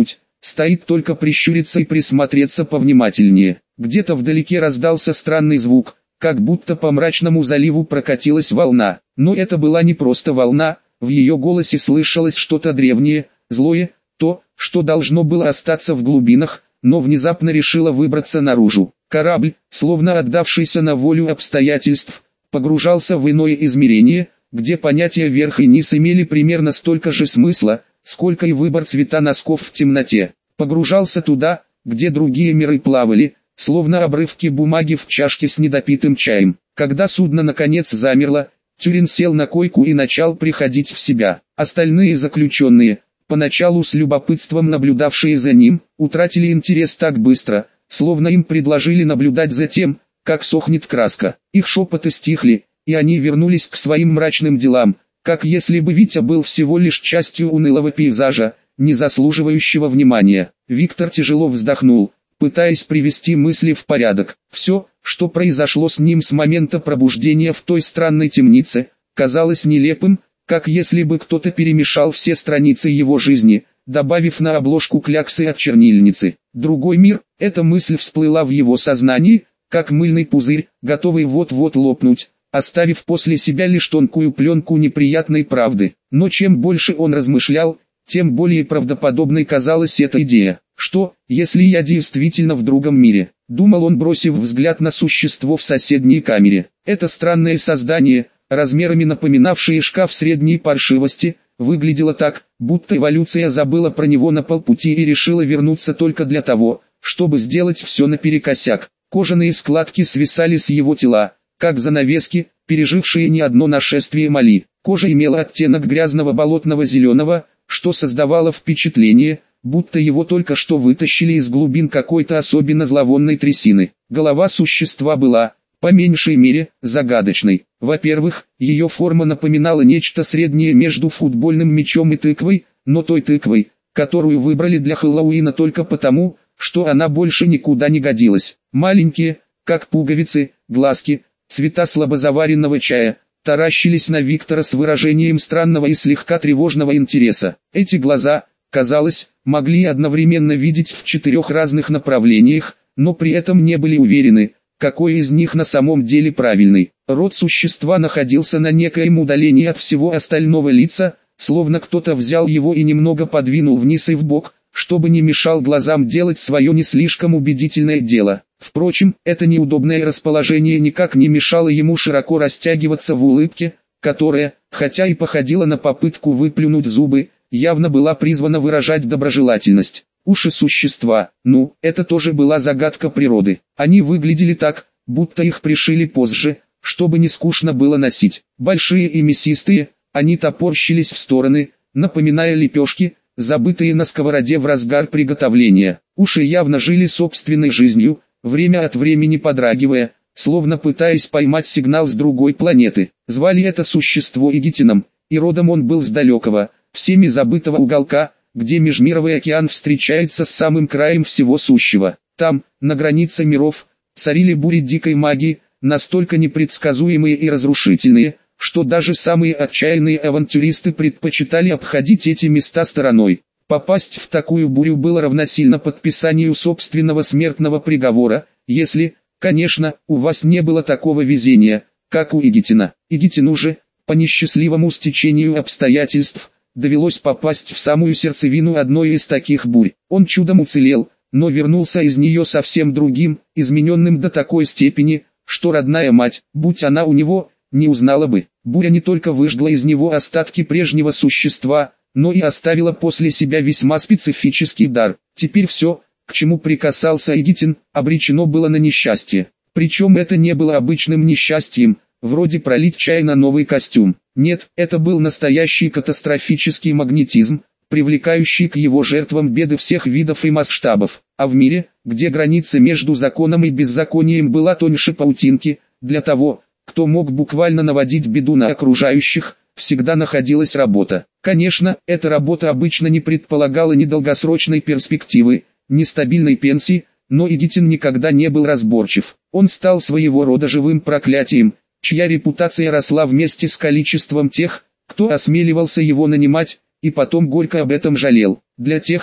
Стоит только прищуриться и присмотреться повнимательнее. Где-то вдалеке раздался странный звук, как будто по мрачному заливу прокатилась волна. Но это была не просто волна, в ее голосе слышалось что-то древнее, злое, то, что должно было остаться в глубинах, но внезапно решило выбраться наружу. Корабль, словно отдавшийся на волю обстоятельств, погружался в иное измерение, где понятия верх и низ имели примерно столько же смысла, сколько и выбор цвета носков в темноте. Погружался туда, где другие миры плавали, словно обрывки бумаги в чашке с недопитым чаем. Когда судно наконец замерло, Тюрин сел на койку и начал приходить в себя. Остальные заключенные, поначалу с любопытством наблюдавшие за ним, утратили интерес так быстро, словно им предложили наблюдать за тем, как сохнет краска. Их шепоты стихли, и они вернулись к своим мрачным делам, как если бы Витя был всего лишь частью унылого пейзажа, не заслуживающего внимания. Виктор тяжело вздохнул, пытаясь привести мысли в порядок. Все, что произошло с ним с момента пробуждения в той странной темнице, казалось нелепым, как если бы кто-то перемешал все страницы его жизни, добавив на обложку кляксы от чернильницы. Другой мир, эта мысль всплыла в его сознании, как мыльный пузырь, готовый вот-вот лопнуть, оставив после себя лишь тонкую пленку неприятной правды. Но чем больше он размышлял, тем более правдоподобной казалась эта идея. Что, если я действительно в другом мире? Думал он, бросив взгляд на существо в соседней камере. Это странное создание, размерами напоминавшее шкаф средней паршивости, выглядело так, будто эволюция забыла про него на полпути и решила вернуться только для того, чтобы сделать все наперекосяк. Кожаные складки свисали с его тела, как занавески, пережившие не одно нашествие моли. Кожа имела оттенок грязного болотного зеленого, что создавало впечатление, будто его только что вытащили из глубин какой-то особенно зловонной трясины. Голова существа была, по меньшей мере, загадочной. Во-первых, ее форма напоминала нечто среднее между футбольным мячом и тыквой, но той тыквой, которую выбрали для Хэллоуина только потому, что она больше никуда не годилась. Маленькие, как пуговицы, глазки, цвета слабозаваренного чая, таращились на Виктора с выражением странного и слегка тревожного интереса. Эти глаза, казалось, могли одновременно видеть в 4 разных направлениях, но при этом не были уверены, какой из них на самом деле правильный. Рот существа находился на некоем удалении от всего остального лица, словно кто-то взял его и немного подвинул вниз и вбок, чтобы не мешал глазам делать свое не слишком убедительное дело. Впрочем, это неудобное расположение никак не мешало ему широко растягиваться в улыбке, которая, хотя и походила на попытку выплюнуть зубы, явно была призвана выражать доброжелательность. Уши существа, это тоже была загадка природы. Они выглядели так, будто их пришили позже, чтобы не скучно было носить. Большие и мясистые, они топорщились в стороны, напоминая лепешки, забытые на сковороде в разгар приготовления. Уши явно жили собственной жизнью, время от времени подрагивая, словно пытаясь поймать сигнал с другой планеты. Звали это существо Игитином, и родом он был с далекого, всеми забытого уголка, где межмировый океан встречается с самым краем всего сущего. Там, на границе миров, царили бури дикой магии, настолько непредсказуемые и разрушительные, что даже самые отчаянные авантюристы предпочитали обходить эти места стороной. Попасть в такую бурю было равносильно подписанию собственного смертного приговора, если, конечно, у вас не было такого везения, как у Игитина. Игитину же, по несчастливому стечению обстоятельств, довелось попасть в самую сердцевину одной из таких бурь. Он чудом уцелел, но вернулся из нее совсем другим, измененным до такой степени, что родная мать, будь она у него, не узнала бы. Буря не только выжгла из него остатки прежнего существа, но и оставила после себя весьма специфический дар. Теперь все, к чему прикасался Игитин, обречено было на несчастье. Причем это не было обычным несчастьем, вроде пролить чай на новый костюм. Нет, это был настоящий катастрофический магнетизм, привлекающий к его жертвам беды всех видов и масштабов. А в мире, где граница между законом и беззаконием была тоньше паутинки, для того, кто мог буквально наводить беду на окружающих, всегда находилась работа. Конечно, эта работа обычно не предполагала ни долгосрочной перспективы, ни стабильной пенсии, но Игитин никогда не был разборчив. Он стал своего рода живым проклятием, чья репутация росла вместе с количеством тех, кто осмеливался его нанимать, и потом горько об этом жалел. Для тех,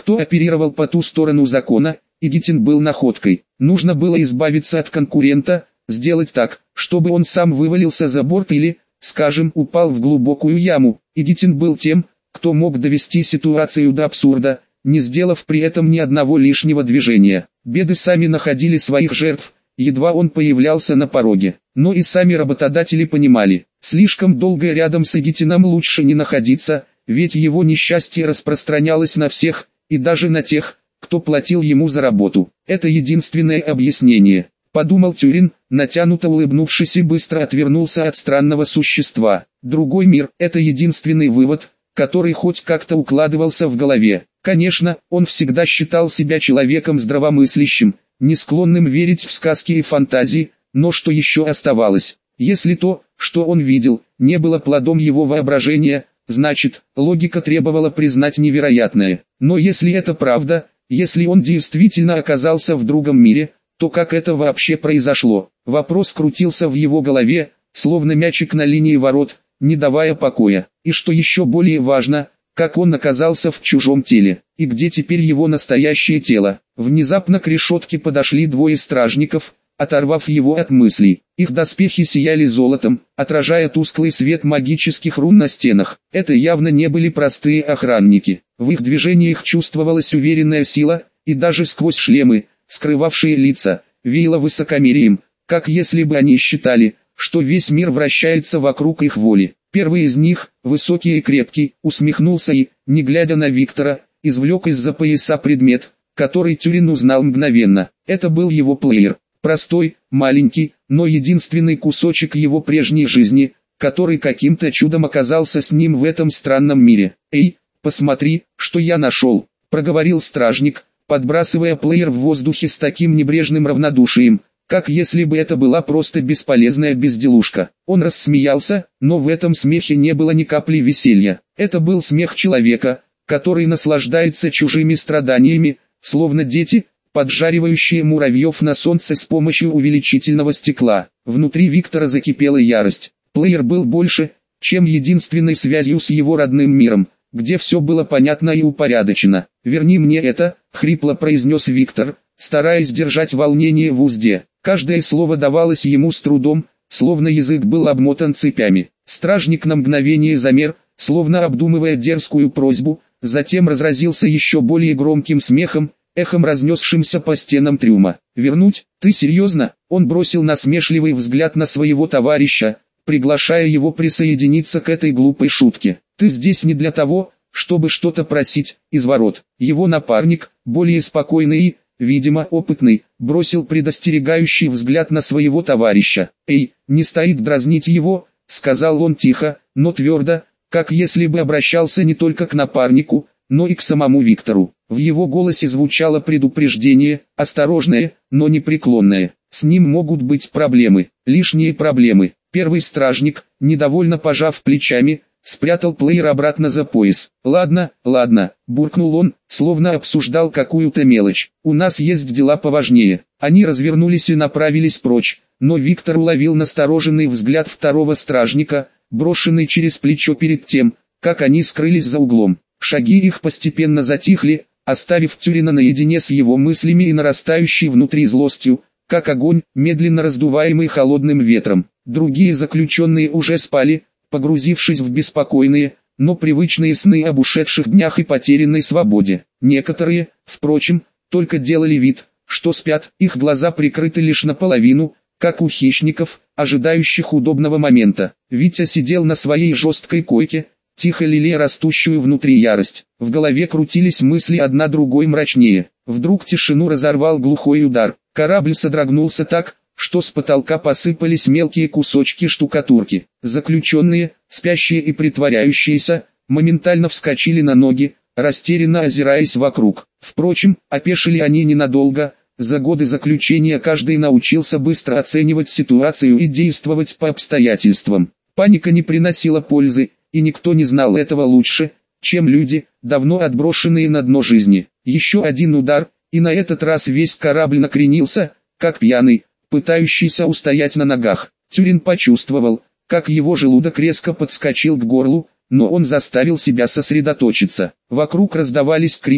кто оперировал по ту сторону закона, и Гитин был находкой. Нужно было избавиться от конкурента, сделать так, чтобы он сам вывалился за борт или, скажем, упал в глубокую яму. И Гитин был тем, кто мог довести ситуацию до абсурда, не сделав при этом ни одного лишнего движения. Беды сами находили своих жертв, едва он появлялся на пороге. Но и сами работодатели понимали, слишком долго рядом с Игитином лучше не находиться, ведь его несчастье распространялось на всех, и даже на тех, кто платил ему за работу. Это единственное объяснение, подумал Тюрин, натянуто улыбнувшись, и быстро отвернулся от странного существа. Другой мир – это единственный вывод, который хоть как-то укладывался в голове. Конечно, он всегда считал себя человеком здравомыслящим, не склонным верить в сказки и фантазии, но что еще оставалось? Если то, что он видел, не было плодом его воображения, значит, логика требовала признать невероятное. Но если это правда, если он действительно оказался в другом мире, то как это вообще произошло? Вопрос крутился в его голове, словно мячик на линии ворот, не давая покоя. И что еще более важно, как он оказался в чужом теле, и где теперь его настоящее тело. Внезапно к решетке подошли двое стражников, оторвав его от мыслей. Их доспехи сияли золотом, отражая тусклый свет магических рун на стенах. Это явно не были простые охранники. В их движениях чувствовалась уверенная сила, и даже сквозь шлемы, скрывавшие лица, веяло высокомерием, как если бы они считали, что весь мир вращается вокруг их воли. Первый из них, высокий и крепкий, усмехнулся и, не глядя на Виктора, извлек из-за пояса предмет, который Тюрин узнал мгновенно. Это был его плеер. Простой, маленький, но единственный кусочек его прежней жизни, который каким-то чудом оказался с ним в этом странном мире. «Эй, посмотри, что я нашел», — проговорил стражник, подбрасывая плеер в воздухе с таким небрежным равнодушием, как если бы это была просто бесполезная безделушка. Он рассмеялся, но в этом смехе не было ни капли веселья. Это был смех человека, который наслаждается чужими страданиями, словно дети, поджаривающие муравьев на солнце с помощью увеличительного стекла. Внутри Виктора закипела ярость. Плеер был больше, чем единственной связью с его родным миром, где все было понятно и упорядочено. «Верни мне это», — хрипло произнес Виктор, стараясь держать волнение в узде. Каждое слово давалось ему с трудом, словно язык был обмотан цепями. Стражник на мгновение замер, словно обдумывая дерзкую просьбу, затем разразился еще более громким смехом, эхом разнесшимся по стенам трюма. «Вернуть? Ты серьезно?» Он бросил насмешливый взгляд на своего товарища, приглашая его присоединиться к этой глупой шутке. «Ты здесь не для того, чтобы что-то просить из ворот». Его напарник, более спокойный и, видимо, опытный, бросил предостерегающий взгляд на своего товарища. «Эй, не стоит дразнить его», — сказал он тихо, но твердо, как если бы обращался не только к напарнику, но и к самому Виктору. В его голосе звучало предупреждение, осторожное, но непреклонное. С ним могут быть проблемы, лишние проблемы. Первый стражник, недовольно пожав плечами, спрятал плеер обратно за пояс. «Ладно, ладно», — буркнул он, словно обсуждал какую-то мелочь. «У нас есть дела поважнее». Они развернулись и направились прочь, но Виктор уловил настороженный взгляд второго стражника, брошенный через плечо перед тем, как они скрылись за углом. Шаги их постепенно затихли, оставив Тюрина наедине с его мыслями и нарастающей внутри злостью, как огонь, медленно раздуваемый холодным ветром. Другие заключенные уже спали, погрузившись в беспокойные, но привычные сны об ушедших днях и потерянной свободе. Некоторые, впрочем, только делали вид, что спят, их глаза прикрыты лишь наполовину, как у хищников, ожидающих удобного момента. Витя сидел на своей жесткой койке, тихо лелея растущую внутри ярость. В голове крутились мысли одна другой мрачнее. Вдруг тишину разорвал глухой удар. Корабль содрогнулся так, что с потолка посыпались мелкие кусочки штукатурки. Заключенные, спящие и притворяющиеся, моментально вскочили на ноги, растерянно озираясь вокруг. Впрочем, опешили они ненадолго. За годы заключения каждый научился быстро оценивать ситуацию и действовать по обстоятельствам. Паника не приносила пользы, и никто не знал этого лучше, чем люди, давно отброшенные на дно жизни. Еще один удар, и на этот раз весь корабль накренился, как пьяный, пытающийся устоять на ногах. Тюрин почувствовал, как его желудок резко подскочил к горлу, но он заставил себя сосредоточиться. Вокруг раздавались крики,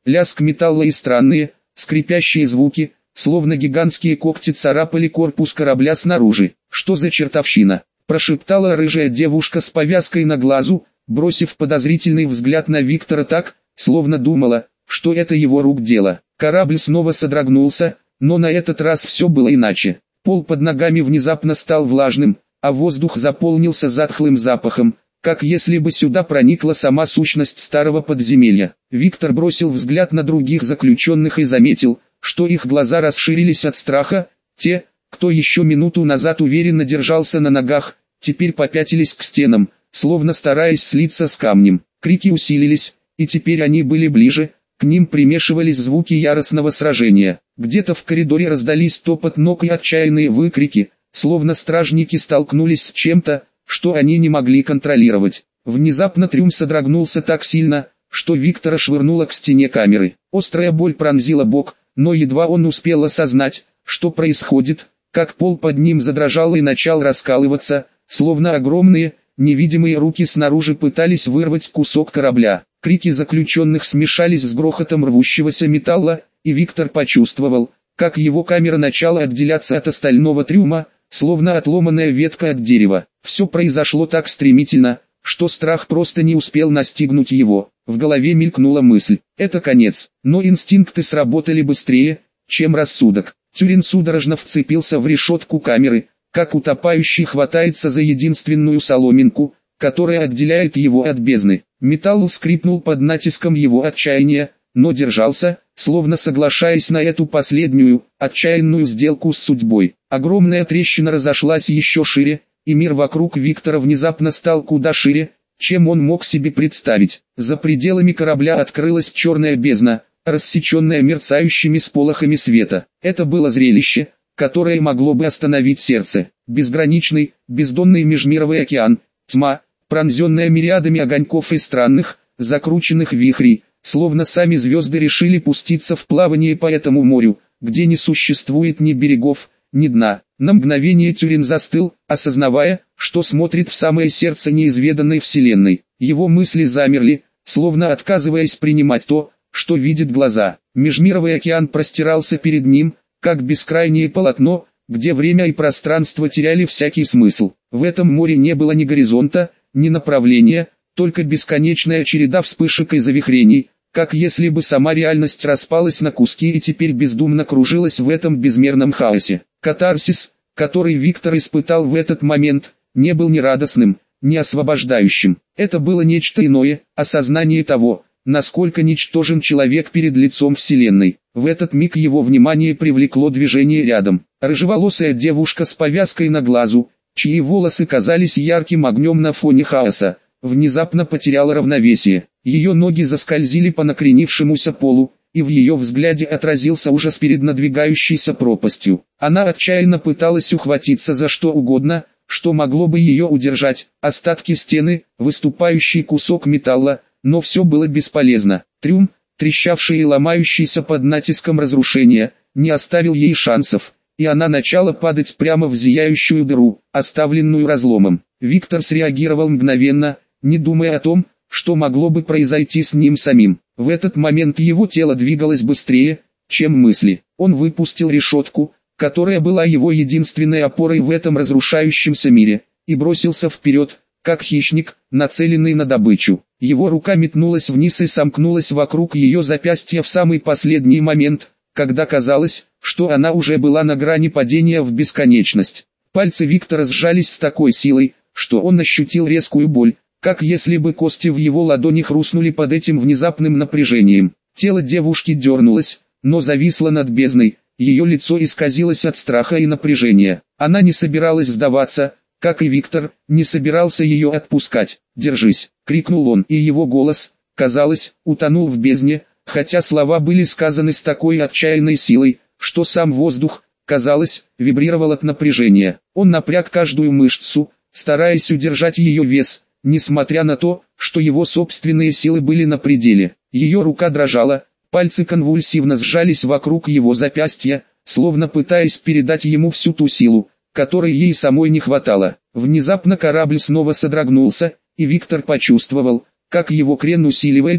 лязг металла и странные, скрипящие звуки, словно гигантские когти царапали корпус корабля снаружи. «Что за чертовщина?» – прошептала рыжая девушка с повязкой на глазу, бросив подозрительный взгляд на Виктора так, словно думала, что это его рук дело. Корабль снова содрогнулся, но на этот раз все было иначе. Пол под ногами внезапно стал влажным, а воздух заполнился затхлым запахом, как если бы сюда проникла сама сущность старого подземелья. Виктор бросил взгляд на других заключенных и заметил, что их глаза расширились от страха. Те, кто еще минуту назад уверенно держался на ногах, теперь попятились к стенам, словно стараясь слиться с камнем. Крики усилились, и теперь они были ближе, к ним примешивались звуки яростного сражения. Где-то в коридоре раздались топот ног и отчаянные выкрики, словно стражники столкнулись с чем-то, что они не могли контролировать. Внезапно трюм содрогнулся так сильно, что Виктора швырнуло к стене камеры. Острая боль пронзила бок, но едва он успел осознать, что происходит, как пол под ним задрожал и начал раскалываться, словно огромные, невидимые руки снаружи пытались вырвать кусок корабля. Крики заключенных смешались с грохотом рвущегося металла, и Виктор почувствовал, как его камера начала отделяться от остального трюма, словно отломанная ветка от дерева. Все произошло так стремительно, что страх просто не успел настигнуть его. В голове мелькнула мысль: это конец. Но инстинкты сработали быстрее, чем рассудок. Тюрин судорожно вцепился в решетку камеры, как утопающий хватается за единственную соломинку, которая отделяет его от бездны. Металл скрипнул под натиском его отчаяния, но держался, словно соглашаясь на эту последнюю, отчаянную сделку с судьбой. Огромная трещина разошлась еще шире, и мир вокруг Виктора внезапно стал куда шире, чем он мог себе представить. За пределами корабля открылась черная бездна, рассеченная мерцающими сполохами света. Это было зрелище, которое могло бы остановить сердце. Безграничный, бездонный межмировый океан, тьма, пронзенная мириадами огоньков и странных, закрученных вихрей, словно сами звезды решили пуститься в плавание по этому морю, где не существует ни берегов, ни дна. На мгновение Тюрин застыл, осознавая, что смотрит в самое сердце неизведанной вселенной. Его мысли замерли, словно отказываясь принимать то, что видит глаза. Межмировый океан простирался перед ним, как бескрайнее полотно, где время и пространство теряли всякий смысл. В этом море не было ни горизонта, ни направления, только бесконечная череда вспышек и завихрений, как если бы сама реальность распалась на куски и теперь бездумно кружилась в этом безмерном хаосе. Катарсис, который Виктор испытал в этот момент, не был ни радостным, ни освобождающим. Это было нечто иное, осознание того, насколько ничтожен человек перед лицом Вселенной. В этот миг его внимание привлекло движение рядом. Рыжеволосая девушка с повязкой на глазу, чьи волосы казались ярким огнем на фоне хаоса, внезапно потеряла равновесие. Ее ноги заскользили по накренившемуся полу, и в ее взгляде отразился ужас перед надвигающейся пропастью. Она отчаянно пыталась ухватиться за что угодно, что могло бы ее удержать: остатки стены, выступающий кусок металла, но все было бесполезно. Трюм, трещавший и ломающийся под натиском разрушения, не оставил ей шансов, и она начала падать прямо в зияющую дыру, оставленную разломом. Виктор среагировал мгновенно, не думая о том, что могло бы произойти с ним самим. В этот момент его тело двигалось быстрее, чем мысли. Он выпустил решетку, которая была его единственной опорой в этом разрушающемся мире, и бросился вперед, как хищник, нацеленный на добычу. Его рука метнулась вниз и сомкнулась вокруг ее запястья в самый последний момент, когда казалось, что она уже была на грани падения в бесконечность. Пальцы Виктора сжались с такой силой, что он ощутил резкую боль, как если бы кости в его ладони хрустнули под этим внезапным напряжением. Тело девушки дернулось, но зависло над бездной, ее лицо исказилось от страха и напряжения. Она не собиралась сдаваться, как и Виктор, не собирался ее отпускать. «Держись!» — крикнул он, и его голос, казалось, утонул в бездне, хотя слова были сказаны с такой отчаянной силой, что сам воздух, казалось, вибрировал от напряжения. Он напряг каждую мышцу, стараясь удержать ее вес, несмотря на то, что его собственные силы были на пределе. Ее рука дрожала, пальцы конвульсивно сжались вокруг его запястья, словно пытаясь передать ему всю ту силу, которой ей самой не хватало. Внезапно корабль снова содрогнулся, и Виктор почувствовал, как его крен усиливается,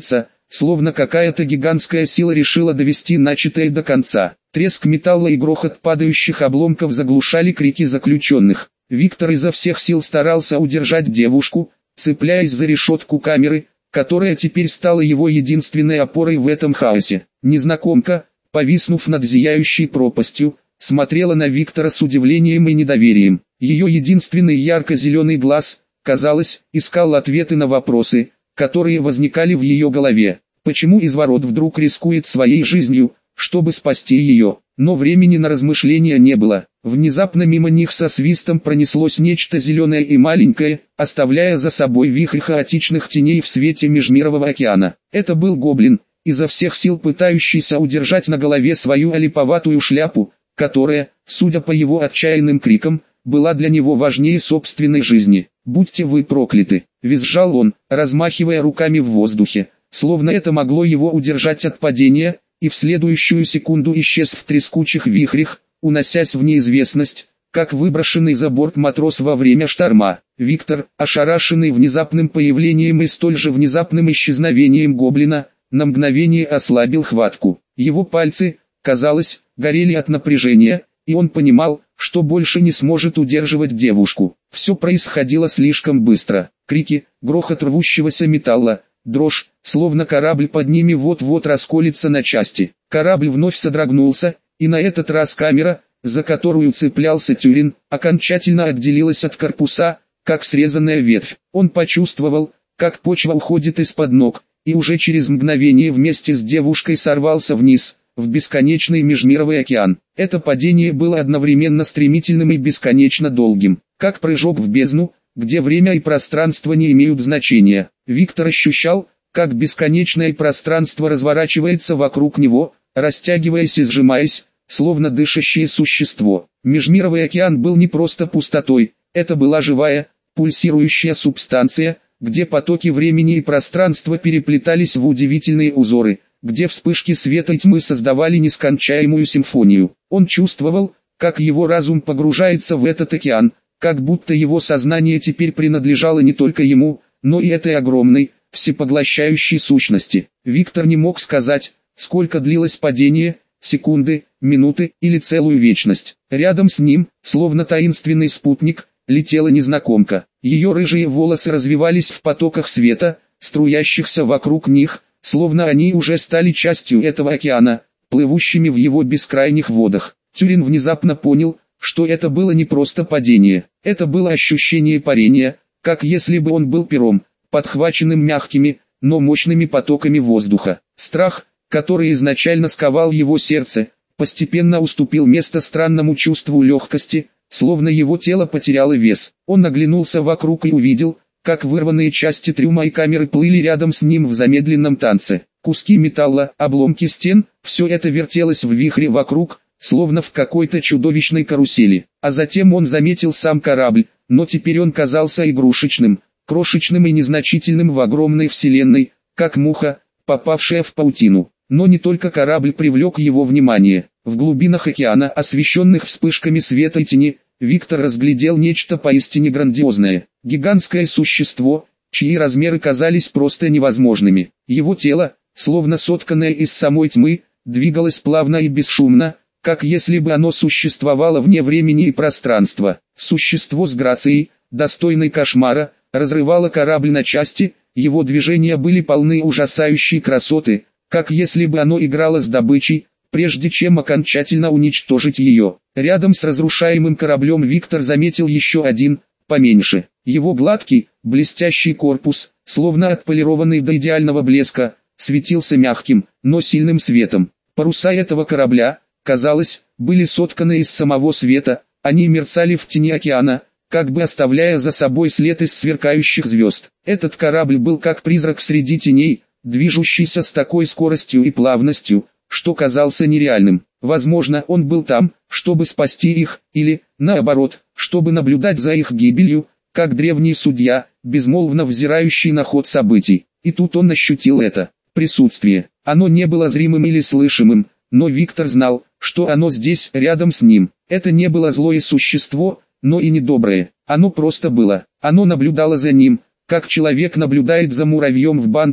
словно какая-то гигантская сила решила довести начатое до конца. Треск металла и грохот падающих обломков заглушали крики заключенных. Виктор изо всех сил старался удержать девушку, цепляясь за решетку камеры, которая теперь стала его единственной опорой в этом хаосе. Незнакомка, повиснув над зияющей пропастью, смотрела на Виктора с удивлением и недоверием. Ее единственный ярко-зеленый глаз, казалось, искал ответы на вопросы, которые возникали в ее голове. Почему изворот вдруг рискует своей жизнью, чтобы спасти ее? Но времени на размышления не было. Внезапно мимо них со свистом пронеслось нечто зеленое и маленькое, оставляя за собой вихрь хаотичных теней в свете межмирового океана. Это был гоблин, изо всех сил пытающийся удержать на голове свою олиповатую шляпу, которая, судя по его отчаянным крикам, была для него важнее собственной жизни. «Будьте вы прокляты!» — визжал он, размахивая руками в воздухе, словно это могло его удержать от падения, и в следующую секунду исчез в трескучих вихрях, уносясь в неизвестность, как выброшенный за борт матрос во время шторма. Виктор, ошарашенный внезапным появлением и столь же внезапным исчезновением гоблина, на мгновение ослабил хватку. Его пальцы, казалось, горели от напряжения, и он понимал, что больше не сможет удерживать девушку. Все происходило слишком быстро. Крики, грохот рвущегося металла, дрожь, словно корабль под ними вот-вот расколется на части. Корабль вновь содрогнулся, и на этот раз камера, за которую цеплялся Тюрин, окончательно отделилась от корпуса, как срезанная ветвь. Он почувствовал, как почва уходит из-под ног, и уже через мгновение вместе с девушкой сорвался вниз, в бесконечный межмировый океан. Это падение было одновременно стремительным и бесконечно долгим, как прыжок в бездну, где время и пространство не имеют значения. Виктор ощущал, как бесконечное пространство разворачивается вокруг него, растягиваясь и сжимаясь, словно дышащее существо. Межмировый океан был не просто пустотой, это была живая, пульсирующая субстанция, где потоки времени и пространства переплетались в удивительные узоры, где вспышки света и тьмы создавали нескончаемую симфонию. Он чувствовал, как его разум погружается в этот океан, как будто его сознание теперь принадлежало не только ему, но и этой огромной, всепоглощающей сущности. Виктор не мог сказать, сколько длилось падение, секунды, минуты или целую вечность. Рядом с ним, словно таинственный спутник, летела незнакомка. Ее рыжие волосы развивались в потоках света, струящихся вокруг них, словно они уже стали частью этого океана, плывущими в его бескрайних водах. Тюрин внезапно понял, что это было не просто падение, это было ощущение парения, как если бы он был пером, подхваченным мягкими, но мощными потоками воздуха. Страх, который изначально сковал его сердце, постепенно уступил место странному чувству легкости, словно его тело потеряло вес. Он оглянулся вокруг и увидел, как вырванные части трюма и камеры плыли рядом с ним в замедленном танце. Куски металла, обломки стен, все это вертелось в вихре вокруг, словно в какой-то чудовищной карусели. А затем он заметил сам корабль, но теперь он казался игрушечным, крошечным и незначительным в огромной вселенной, как муха, попавшая в паутину. Но не только корабль привлек его внимание. В глубинах океана, освещенных вспышками света и тени, Виктор разглядел нечто поистине грандиозное. Гигантское существо, чьи размеры казались просто невозможными. Его тело, словно сотканное из самой тьмы, двигалось плавно и бесшумно, как если бы оно существовало вне времени и пространства. Существо с грацией, достойной кошмара, разрывало корабль на части, его движения были полны ужасающей красоты, как если бы оно играло с добычей, прежде чем окончательно уничтожить ее. Рядом с разрушаемым кораблем Виктор заметил еще один, поменьше. Его гладкий, блестящий корпус, словно отполированный до идеального блеска, светился мягким, но сильным светом. Паруса этого корабля, казалось, были сотканы из самого света, они мерцали в тени океана, как бы оставляя за собой след из сверкающих звезд. Этот корабль был как призрак среди теней, движущийся с такой скоростью и плавностью, что казался нереальным. Возможно, он был там, чтобы спасти их, или, наоборот, чтобы наблюдать за их гибелью, как древний судья, безмолвно взирающий на ход событий. И тут он ощутил это присутствие. Оно не было зримым или слышимым, но Виктор знал, что оно здесь, рядом с ним. Это не было злое существо, но и недоброе. Оно просто было. Оно наблюдало за ним, как человек наблюдает за муравьем в банке,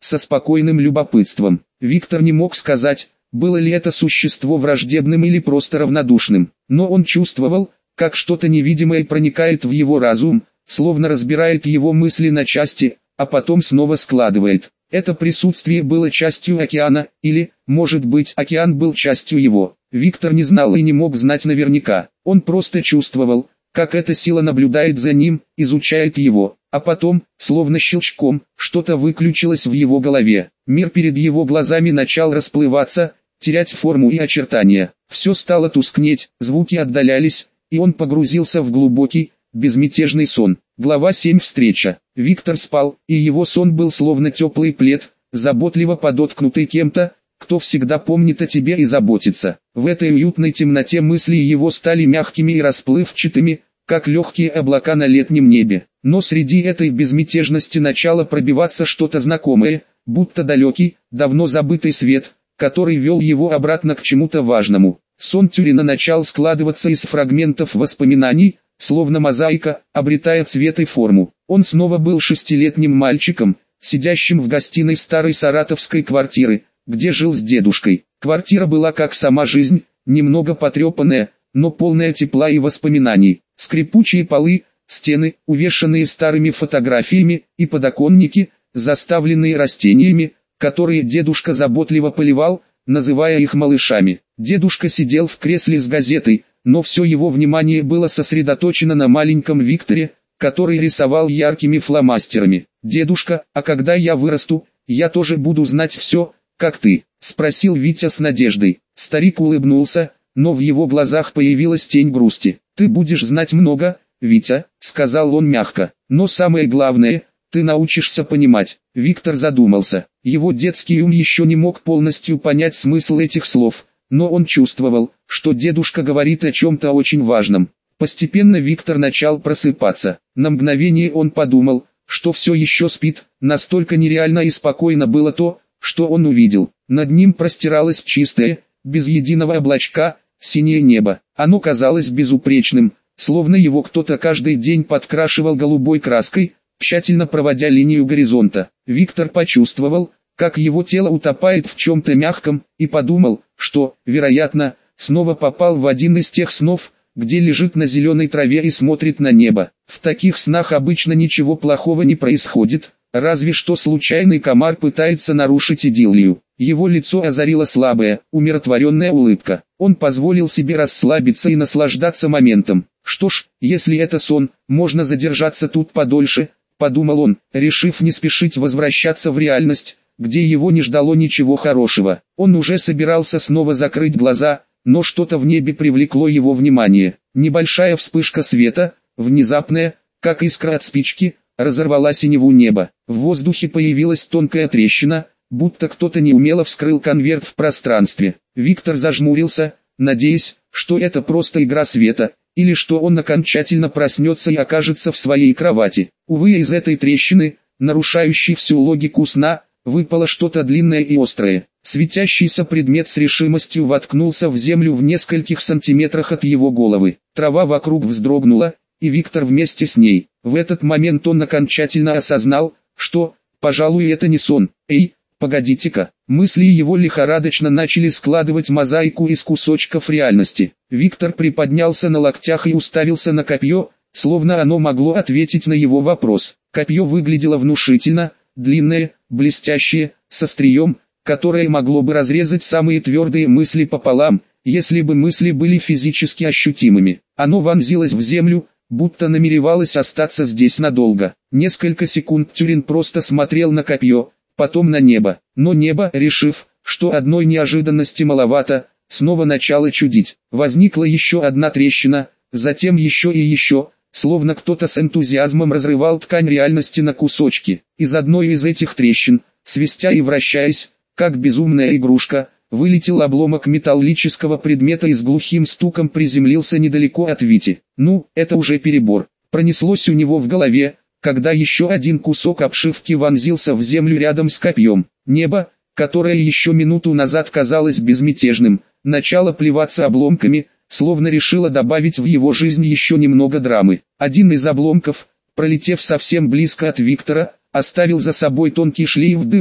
со спокойным любопытством. Виктор не мог сказать, было ли это существо враждебным или просто равнодушным, но он чувствовал, как что-то невидимое проникает в его разум, словно разбирает его мысли на части, а потом снова складывает. Это присутствие было частью океана, или, может быть, океан был частью его. Виктор не знал и не мог знать наверняка. Он просто чувствовал, как эта сила наблюдает за ним, изучает его. А потом, словно щелчком, что-то выключилось в его голове. Мир перед его глазами начал расплываться, терять форму и очертания. Все стало тускнеть, звуки отдалялись, и он погрузился в глубокий, безмятежный сон. Глава 7. Встреча. Виктор спал, и его сон был словно теплый плед, заботливо подоткнутый кем-то, кто всегда помнит о тебе и заботится. В этой уютной темноте мысли его стали мягкими и расплывчатыми, как легкие облака на летнем небе. Но среди этой безмятежности начало пробиваться что-то знакомое, будто далекий, давно забытый свет, который вел его обратно к чему-то важному. Сон Тюрина начал складываться из фрагментов воспоминаний, словно мозаика, обретая цвет и форму. Он снова был 6-летним мальчиком, сидящим в гостиной старой саратовской квартиры, где жил с дедушкой. Квартира была как сама жизнь, немного потрепанная, но полная тепла и воспоминаний. Скрипучие полы, стены, увешанные старыми фотографиями, и подоконники, заставленные растениями, которые дедушка заботливо поливал, называя их малышами. Дедушка сидел в кресле с газетой, но все его внимание было сосредоточено на маленьком Викторе, который рисовал яркими фломастерами. «Дедушка, а когда я вырасту, я тоже буду знать все, как ты?» — спросил Витя с надеждой. Старик улыбнулся, но в его глазах появилась тень грусти. «Ты будешь знать много, Витя», — сказал он мягко, — «но самое главное, ты научишься понимать». Виктор задумался. Его детский ум еще не мог полностью понять смысл этих слов, но он чувствовал, что дедушка говорит о чем-то очень важном. Постепенно Виктор начал просыпаться. На мгновение он подумал, что все еще спит, настолько нереально и спокойно было то, что он увидел. Над ним простиралось чистое, без единого облачка, синее небо. Оно казалось безупречным, словно его кто-то каждый день подкрашивал голубой краской, тщательно проводя линию горизонта. Виктор почувствовал, как его тело утопает в чем-то мягком, и подумал, что, вероятно, снова попал в один из тех снов, где лежит на зеленой траве и смотрит на небо. В таких снах обычно ничего плохого не происходит, разве что случайный комар пытается нарушить идиллию. Его лицо озарила слабая, умиротворенная улыбка. Он позволил себе расслабиться и наслаждаться моментом. Что ж, если это сон, можно задержаться тут подольше, подумал он, решив не спешить возвращаться в реальность, где его не ждало ничего хорошего. Он уже собирался снова закрыть глаза, но что-то в небе привлекло его внимание. Небольшая вспышка света, внезапная, как искра от спички, разорвала синеву неба. В воздухе появилась тонкая трещина, будто кто-то неумело вскрыл конверт в пространстве. Виктор зажмурился, надеясь, что это просто игра света, или что он окончательно проснется и окажется в своей кровати. Увы, из этой трещины, нарушающей всю логику сна, выпало что-то длинное и острое. Светящийся предмет с решимостью воткнулся в землю в нескольких сантиметрах от его головы. Трава вокруг вздрогнула, и Виктор вместе с ней. В этот момент он окончательно осознал, что, пожалуй, это не сон. «Эй, погодите-ка!» Мысли его лихорадочно начали складывать мозаику из кусочков реальности. Виктор приподнялся на локтях и уставился на копье, словно оно могло ответить на его вопрос. Копье выглядело внушительно, длинное, блестящее, с острием, которое могло бы разрезать самые твердые мысли пополам, если бы мысли были физически ощутимыми. Оно вонзилось в землю, будто намеревалось остаться здесь надолго. Несколько секунд Тюрин просто смотрел на копье, потом на небо. Но небо, решив, что одной неожиданности маловато, снова начало чудить. Возникла еще одна трещина, затем еще и еще, словно кто-то с энтузиазмом разрывал ткань реальности на кусочки. Из одной из этих трещин, свистя и вращаясь, как безумная игрушка, вылетел обломок металлического предмета и с глухим стуком приземлился недалеко от Вити. «Ну, это уже перебор», пронеслось у него в голове, когда еще один кусок обшивки вонзился в землю рядом с копьем. Небо, которое еще минуту назад казалось безмятежным, начало плеваться обломками, словно решило добавить в его жизнь еще немного драмы. Один из обломков, пролетев совсем близко от Виктора, оставил за собой тонкий шлейф дыма,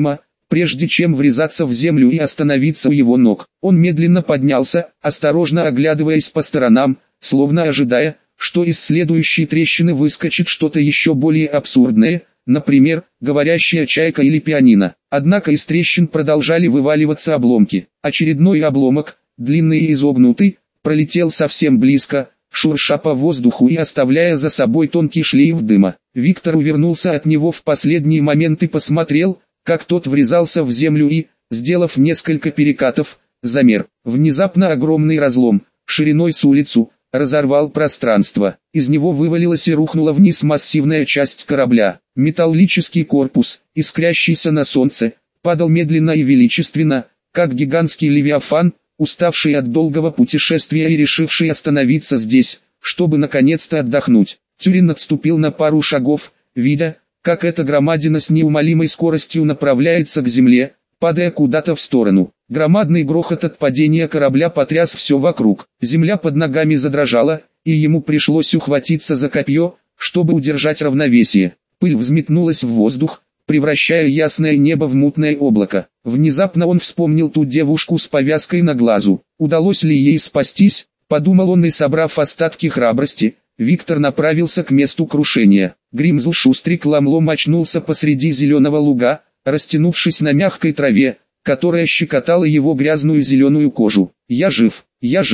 прежде чем врезаться в землю и остановиться у его ног. Он медленно поднялся, осторожно оглядываясь по сторонам, словно ожидая, что из следующей трещины выскочит что-то еще более абсурдное, например, говорящая чайка или пианино. Однако из трещин продолжали вываливаться обломки. Очередной обломок, длинный и изогнутый, пролетел совсем близко, шурша по воздуху и оставляя за собой тонкий шлейф дыма. Виктор увернулся от него в последний момент и посмотрел, как тот врезался в землю и, сделав несколько перекатов, замер. Внезапно огромный разлом, шириной с улицу, разорвал пространство. Из него вывалилась и рухнула вниз массивная часть корабля. Металлический корпус, искрящийся на солнце, падал медленно и величественно, как гигантский левиафан, уставший от долгого путешествия и решивший остановиться здесь, чтобы наконец-то отдохнуть. Тюрин отступил на пару шагов, видя, как эта громадина с неумолимой скоростью направляется к земле, падая куда-то в сторону. Громадный грохот от падения корабля потряс все вокруг. Земля под ногами задрожала, и ему пришлось ухватиться за копье, чтобы удержать равновесие. Пыль взметнулась в воздух, превращая ясное небо в мутное облако. Внезапно он вспомнил ту девушку с повязкой на глазу. Удалось ли ей спастись, подумал он, и собрав остатки храбрости, Виктор направился к месту крушения. Гримзл Шустрик ломлом очнулся посреди зеленого луга, растянувшись на мягкой траве, которая щекотала его грязную зеленую кожу. я жив!»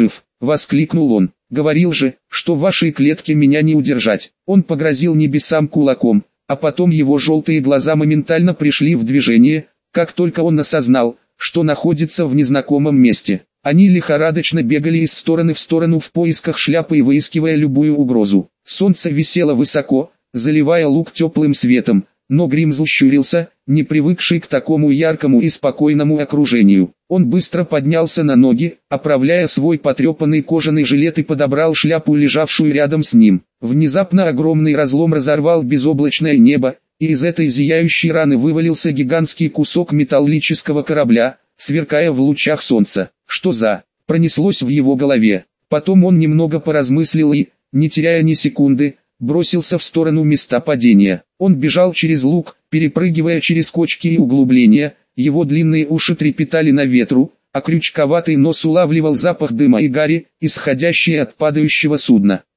— воскликнул он. «Говорил же, что в вашей клетке меня не удержать». Он погрозил небесам кулаком, а потом его желтые глаза моментально пришли в движение, как только он осознал, что находится в незнакомом месте. Они лихорадочно бегали из стороны в сторону в поисках шляпы и выискивая любую угрозу. Солнце висело высоко, заливая луг теплым светом, но Гримзл щурился, не привыкший к такому яркому и спокойному окружению. Он быстро поднялся на ноги, оправляя свой потрепанный кожаный жилет, и подобрал шляпу, лежавшую рядом с ним. Внезапно огромный разлом разорвал безоблачное небо, и из этой зияющей раны вывалился гигантский кусок металлического корабля, сверкая в лучах солнца. «Что за...» пронеслось в его голове. Потом он немного поразмыслил и, не теряя ни секунды, бросился в сторону места падения. Он бежал через луг, перепрыгивая через кочки и углубления, его длинные уши трепетали на ветру, а крючковатый нос улавливал запах дыма и гари, исходящий от падающего судна.